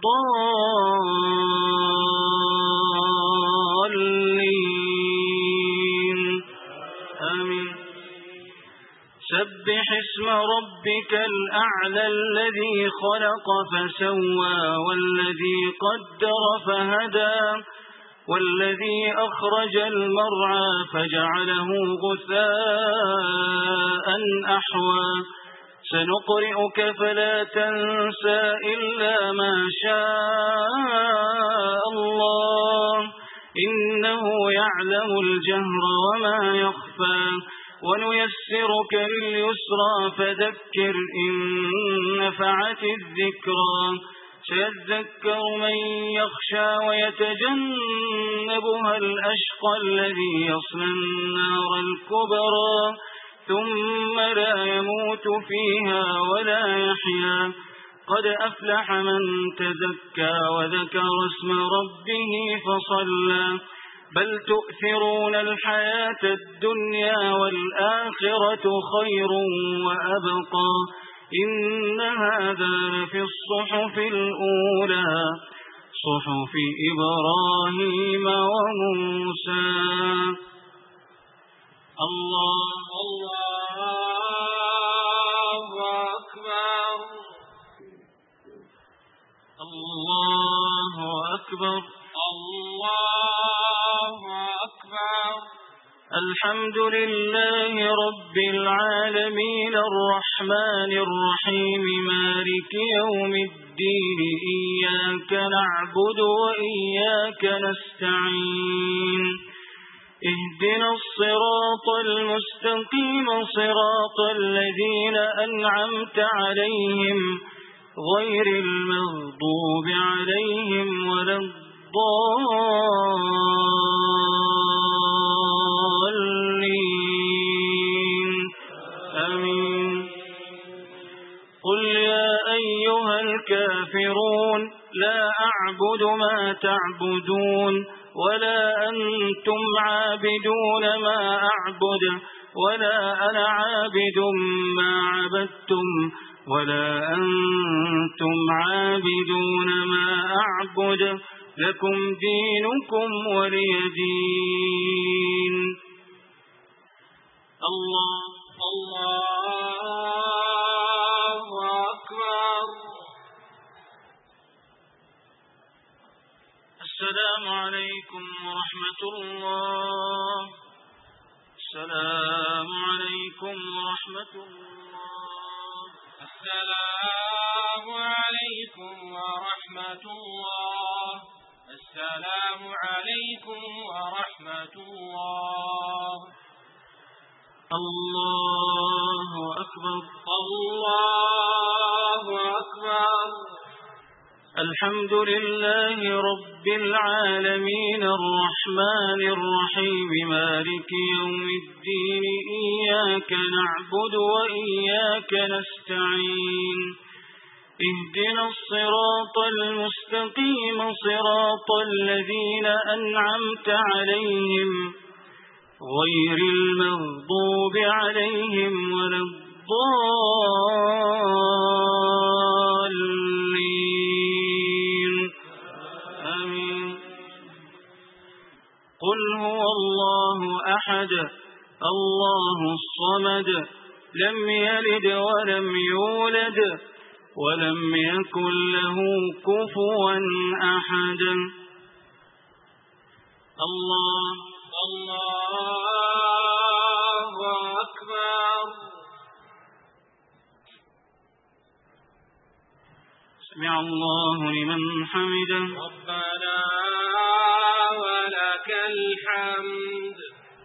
الضالين آمين. سبح اسم ربك الأعلى الذي خلق فسوى والذي قدر فهدى والذي أخرج المرعى فجعله غثاء أحوى سنقرئك فلا تنسى إلا ما شاء الله إنه يعلم الجهر وما يخفى ونيسرك لليسرى فذكر إن نفعت الذكرى سيذكر من يخشى ويتجنبها الأشقى الذي يصلى النار الكبرى ثم لا يموت فيها ولا يحيا قد أفلح من تزكى وذكر اسم ربه فصلى بل تؤثرون الحياة الدنيا والآخرة خير وأبقى إن هذا لفي الصحف الأولى صحف إبراهيم وموسى. الله الله أكبر. الله أكبر. الله أكبر. الحمد لله رب العالمين الرحمن الرحيم مالك يوم الدين إياك نعبد وإياك نستعين اهدنا الصراط المستقيم صراط الذين أنعمت عليهم غير المغضوب عليهم ولا الضالين آمين. قل يا أيها الكافرون لا أعبد ما تعبدون ولا أنتم عابدون ما أعبد ولا أنا عابد ما عبدتم ولا أنتم عابدون ما أعبد لكم دينكم ولي دين. الله الله أكبر. السلام عليكم ورحمة الله. السلام عليكم ورحمة الله. السلام عليكم ورحمة الله. السلام عليكم ورحمة الله. الله أكبر. الله أكبر. الحمد لله رب العالمين الرحمن الرحيم مالك يوم الدين إياك نعبد وإياك نستعين اهدنا الصراط المستقيم صراط الذين أنعمت عليهم غير المغضوب عليهم ولا الضالين آمين. قل هو الله أحد الله الصمد لم يلد ولم يولد ولم يكن له كفوا أحد. الله الله أكبر. سمع الله لمن حمده. ربنا ولك الحمد.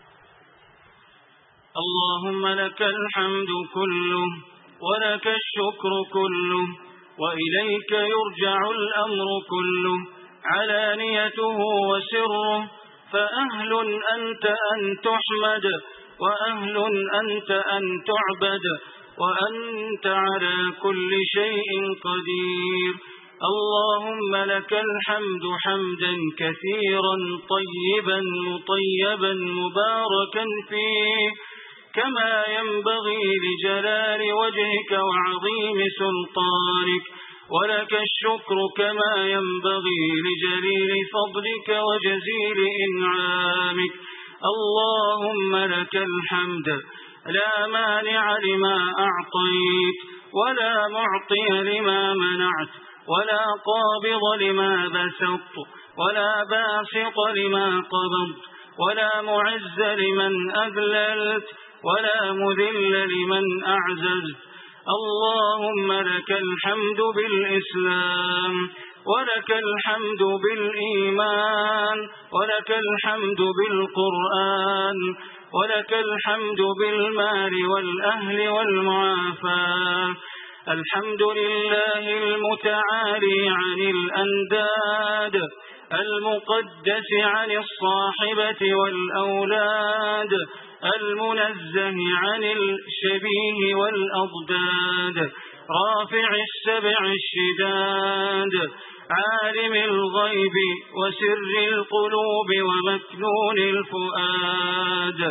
اللهم لك الحمد كله ولك الشكر كله وإليك يرجع الأمر كله علانيته وسره، فأهل أنت أن تحمد وأهل أنت أن تعبد وأنت على كل شيء قدير. اللهم لك الحمد حمدا كثيرا طيبا مطيبا مباركا فيه كما ينبغي لجلال وجهك وعظيم سلطانك، ولك الشكر كما ينبغي لجليل فضلك وجزيل إنعامك. اللهم لك الحمد لا مانع لما أعطيت ولا معطي لما منعت ولا قابض لما بسطت ولا باسط لما قبضت ولا معز لمن أذللت ولا مذل لمن أعززت. اللهم لك الحمد بالإسلام ولك الحمد بالإيمان ولك الحمد بالقرآن ولك الحمد بالمال والأهل والمعافاة. الحمد لله المتعالي عن الأنداد المقدس عن الصاحبة والأولاد المنزه عن الشبيه والأضداد رافع السبع الشداد عالم الغيب وسر القلوب ومكنون الفؤاد.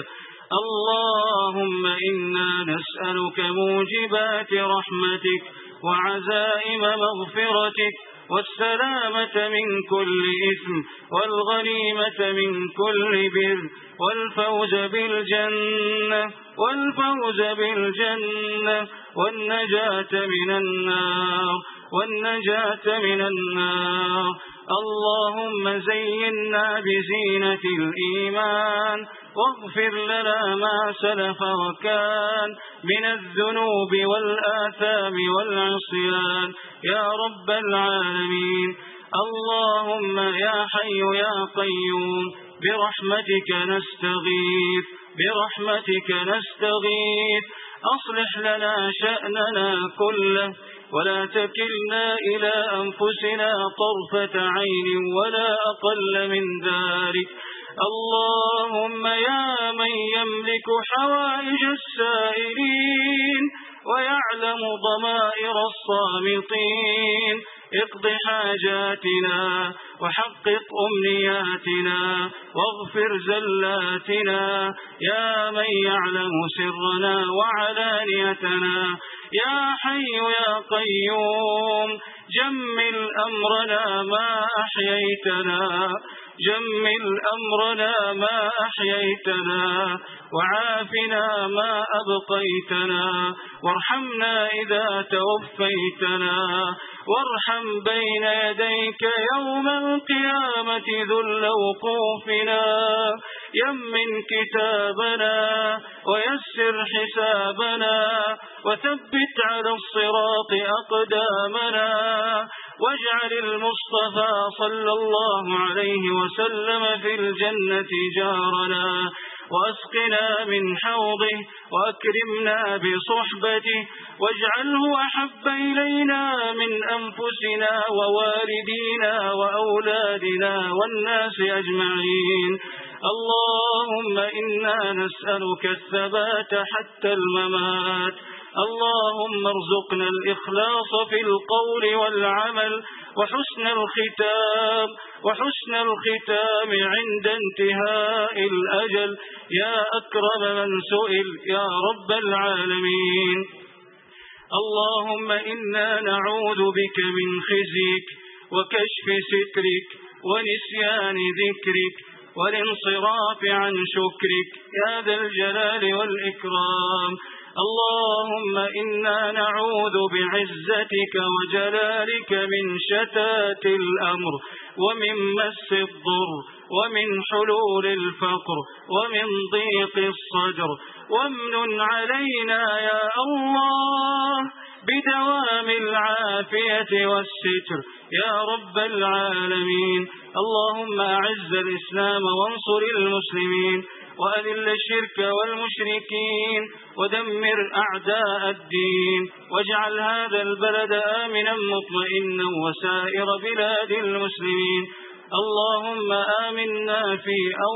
اللهم إنا نسألك موجبات رحمتك وعزائم مغفرتك والسلامة من كل إثم والغنيمة من كل بر والفوز بالجنة والفوز بالجنة والنجاة من النار والنجاة من النار. اللهم زينا بزينة الإيمان واغفر لنا ما سلف وكان من الذنوب والآثام والعصيان يا رب العالمين. اللهم يا حي يا قيوم برحمتك نستغيث برحمتك نستغيث أصلح لنا شأننا كله ولا تكلنا إلى أنفسنا طرفة عين ولا أقل من ذلك. اللهم يا من يملك حوائج السائلين ويعلم ضمائر الصامتين اقض حاجاتنا وحقق أمنياتنا واغفر زلاتنا يا من يعلم سرنا وعلانيتنا. يا حي يا قيوم جمل أمرنا ما أحييتنا جمل أمرنا ما أحييتنا وعافنا ما أبقيتنا وارحمنا إذا توفيتنا وارحم بين يديك يوم القيامة ذل وقوفنا يمن كتابنا ويسر حسابنا وثبت على الصراط أقدامنا واجعل المصطفى صلى الله عليه وسلم في الجنة جارنا وأسقنا من حوضه وأكرمنا بصحبته واجعله أحب إلينا من أنفسنا ووالدينا وأولادنا والناس أجمعين. اللهم إنا نسألك الثبات حتى الممات. اللهم ارزقنا الإخلاص في القول والعمل وحسن الختام وحسن الختام عند انتهاء الأجل يا أكرم من سئل يا رب العالمين. اللهم إنا نعوذ بك من خزيك وكشف سترك ونسيان ذكرك والانصراف عن شكرك يا ذا الجلال والإكرام. اللهم إنا نعوذ بعزتك وجلالك من شتات الأمر ومن مس الضر ومن حلول الفقر ومن ضيق الصدر وامنن علينا يا الله بدوام العافية والستر يا رب العالمين. اللهم أعز الإسلام وانصر المسلمين وأذل الشرك والمشركين ودمر أعداء الدين واجعل هذا البلد آمنا مطمئنا وسائر بلاد المسلمين. اللهم آمنا في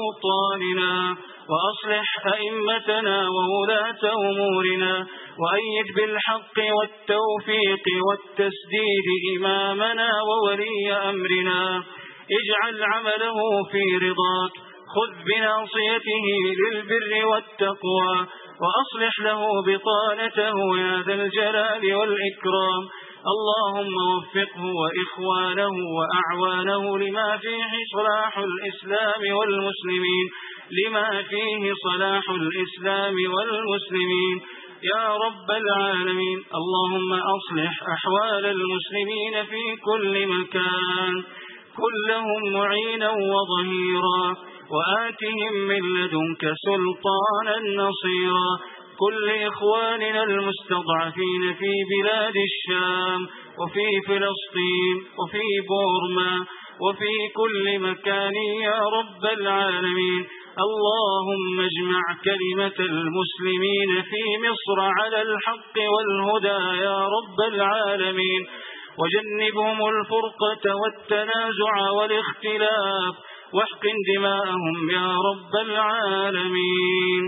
أوطاننا وأصلح أئمتنا وولاة أمورنا وأيد بالحق والتوفيق والتسديد إمامنا وولي أمرنا. اجعل عمله في رضاك خذ بناصيته للبر والتقوى وأصلح له بطانته يا ذا الجلال والإكرام. اللهم وفقه وإخوانه وأعوانه لما فيه صلاح الإسلام والمسلمين لما فيه صلاح الإسلام والمسلمين يا رب العالمين. اللهم أصلح أحوال المسلمين في كل مكان كلهم معينا وظهيرا وآتهم من لدنك سلطانا نصيرا. كل إخواننا المستضعفين في بلاد الشام وفي فلسطين وفي بورما وفي كل مكان يا رب العالمين. اللهم اجمع كلمة المسلمين في مصر على الحق والهدى يا رب العالمين وجنبهم الفرقة والتنازع والاختلاف واحقن دماءهم يا رب العالمين.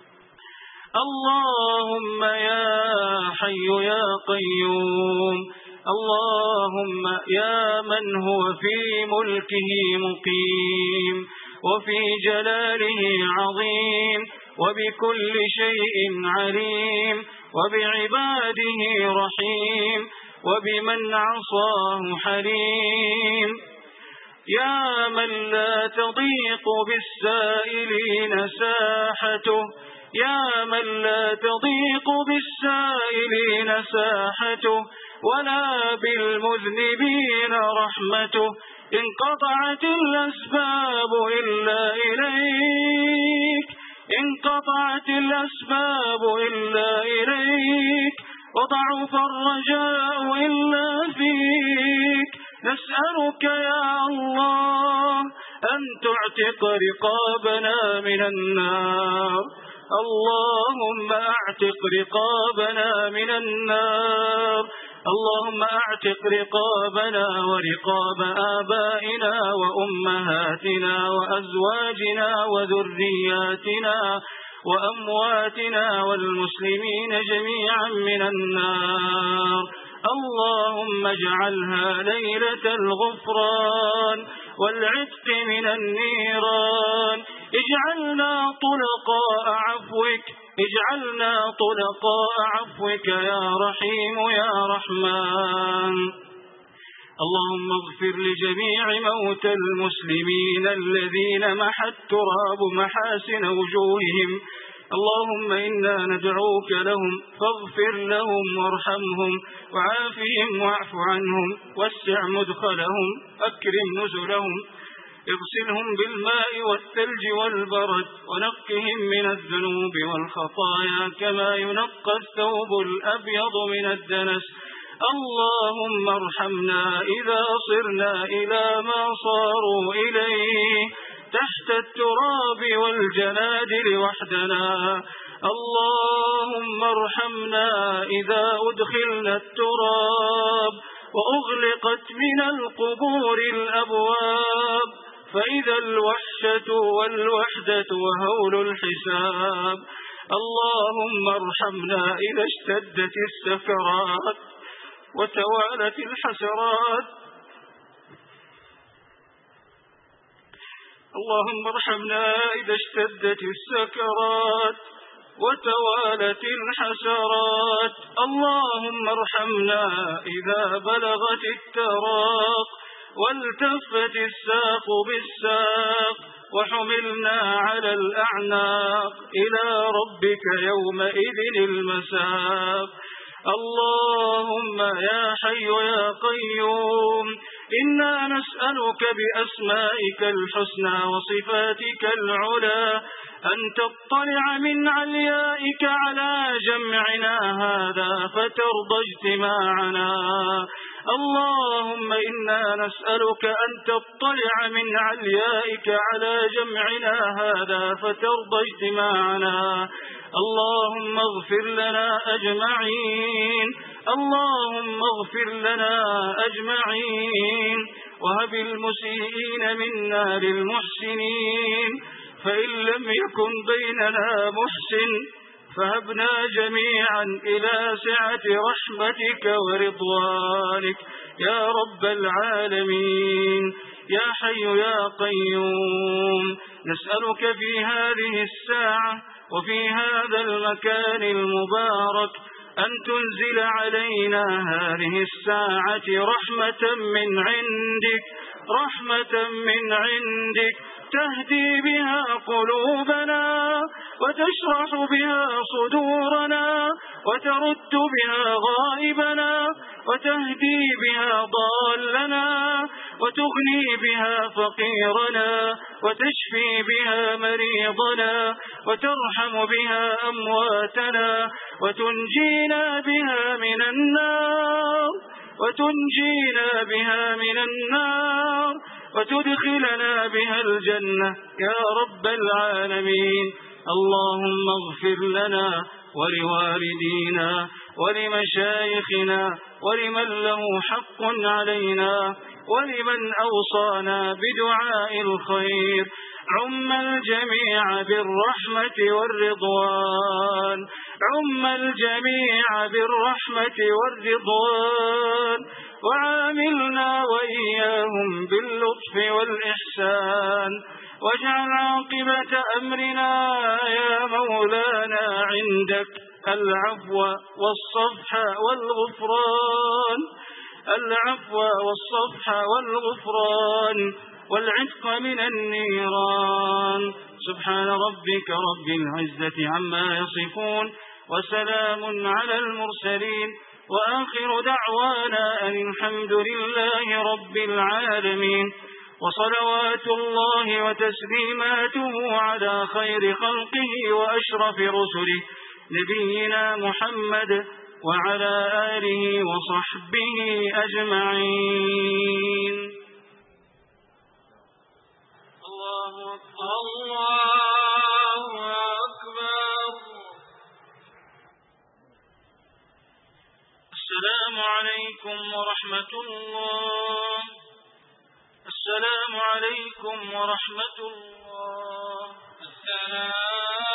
اللهم يا حي يا قيوم اللهم يا من هو في ملكه مقيم وفي جلاله عظيم وبكل شيء عليم وبعباده رحيم وبمن عصاه حليم. يا من لا تضيق بالسائلين ساحته يا من لا تضيق بالسائلين ساحته ولا بالمذنبين رحمته. انقطعت الأسباب إلا إليك انقطعت الأسباب إلا إليك وضعف الرجاء إلا فيك. نسألك يا الله أن تعتق رقابنا من النار. اللهم أعتق رقابنا من النار. اللهم أعتق رقابنا ورقاب آبائنا وأمهاتنا وأزواجنا وذرياتنا وأمواتنا والمسلمين جميعا من النار. اللهم اجعلها ليلة الغفران والعتق من النيران. اجعلنا طلقاء عفوك اجعلنا طلقاء عفوك يا رحيم يا رحمن. اللهم اغفر لجميع موتى المسلمين الذين محى التراب محاسن وجوههم. اللهم إنا ندعوك لهم فاغفر لهم وارحمهم وعافهم واعف عنهم واسع مدخلهم أكرم نزلهم اغسلهم بالماء والثلج والبرد ونقهم من الذنوب والخطايا كما ينقى الثوب الأبيض من الدنس. اللهم ارحمنا إذا صرنا إلى ما صاروا إليه تحت التراب والجنادل وحدنا. اللهم ارحمنا إذا أدخلنا التراب وأغلقت من القبور الأبواب فإذا الوحشة والوحدة وهول الحساب. اللهم ارحمنا إذا اشتدت السكرات وتوالت الحسرات. اللهم ارحمنا إذا اشتدت السكرات وتوالت الحسرات. اللهم ارحمنا إذا بلغت التراق والتفت الساق بالساق وحملنا على الأعناق إلى ربك يومئذ المساق. اللهم يا حي يا قيوم إنا نسألك بأسمائك الحسنى وصفاتك العلى أن تطلع من عليائك على جمعنا هذا فترضى اجتماعنا. اللهم إنا نسألك أن تطلع من عليائك على جمعنا هذا فترضى اجتماعنا. اللهم اغفر لنا أجمعين. اللهم اغفر لنا أجمعين وهب المسيئين منا للمحسنين فإن لم يكن بيننا محسن فهبنا جميعا إلى سعة رحمتك ورضوانك يا رب العالمين. يا حي يا قيوم نسألك في هذه الساعة وفي هذا المكان المبارك أن تنزل علينا هذه الساعة رحمة من عندك رحمة من عندك تهدي بها قلوبنا وتشرح بها صدورنا وترد بها غائبنا وتهدي بها ضالنا وتغني بها فقيرنا وتشفي بها مريضنا وترحم بها أمواتنا وتنجينا بها من النار وتنجينا بها من النار وتدخلنا بها الجنة يا رب العالمين. اللهم اغفر لنا ولوالدينا ولمشايخنا ولمن له حق علينا ولمن أوصانا بدعاء الخير. عم الجميع بالرحمة والرضوان عم الجميع بالرحمة والرضوان وعاملنا وإياهم باللطف والإحسان واجعل عاقبة أمرنا يا مولانا عندك العفو والصفح والغفران العفو والصفح والغفران والعتق من النيران. سبحان ربك رب العزة عما يصفون وسلام على المرسلين وآخر دعوانا أن الحمد لله رب العالمين. وصلوات الله وتسليماته على خير خلقه وأشرف رسله نبينا محمد وعلى آله وصحبه أجمعين. الله أكبر الله أكبر. السلام عليكم ورحمة الله. السلام عليكم ورحمة الله. السلام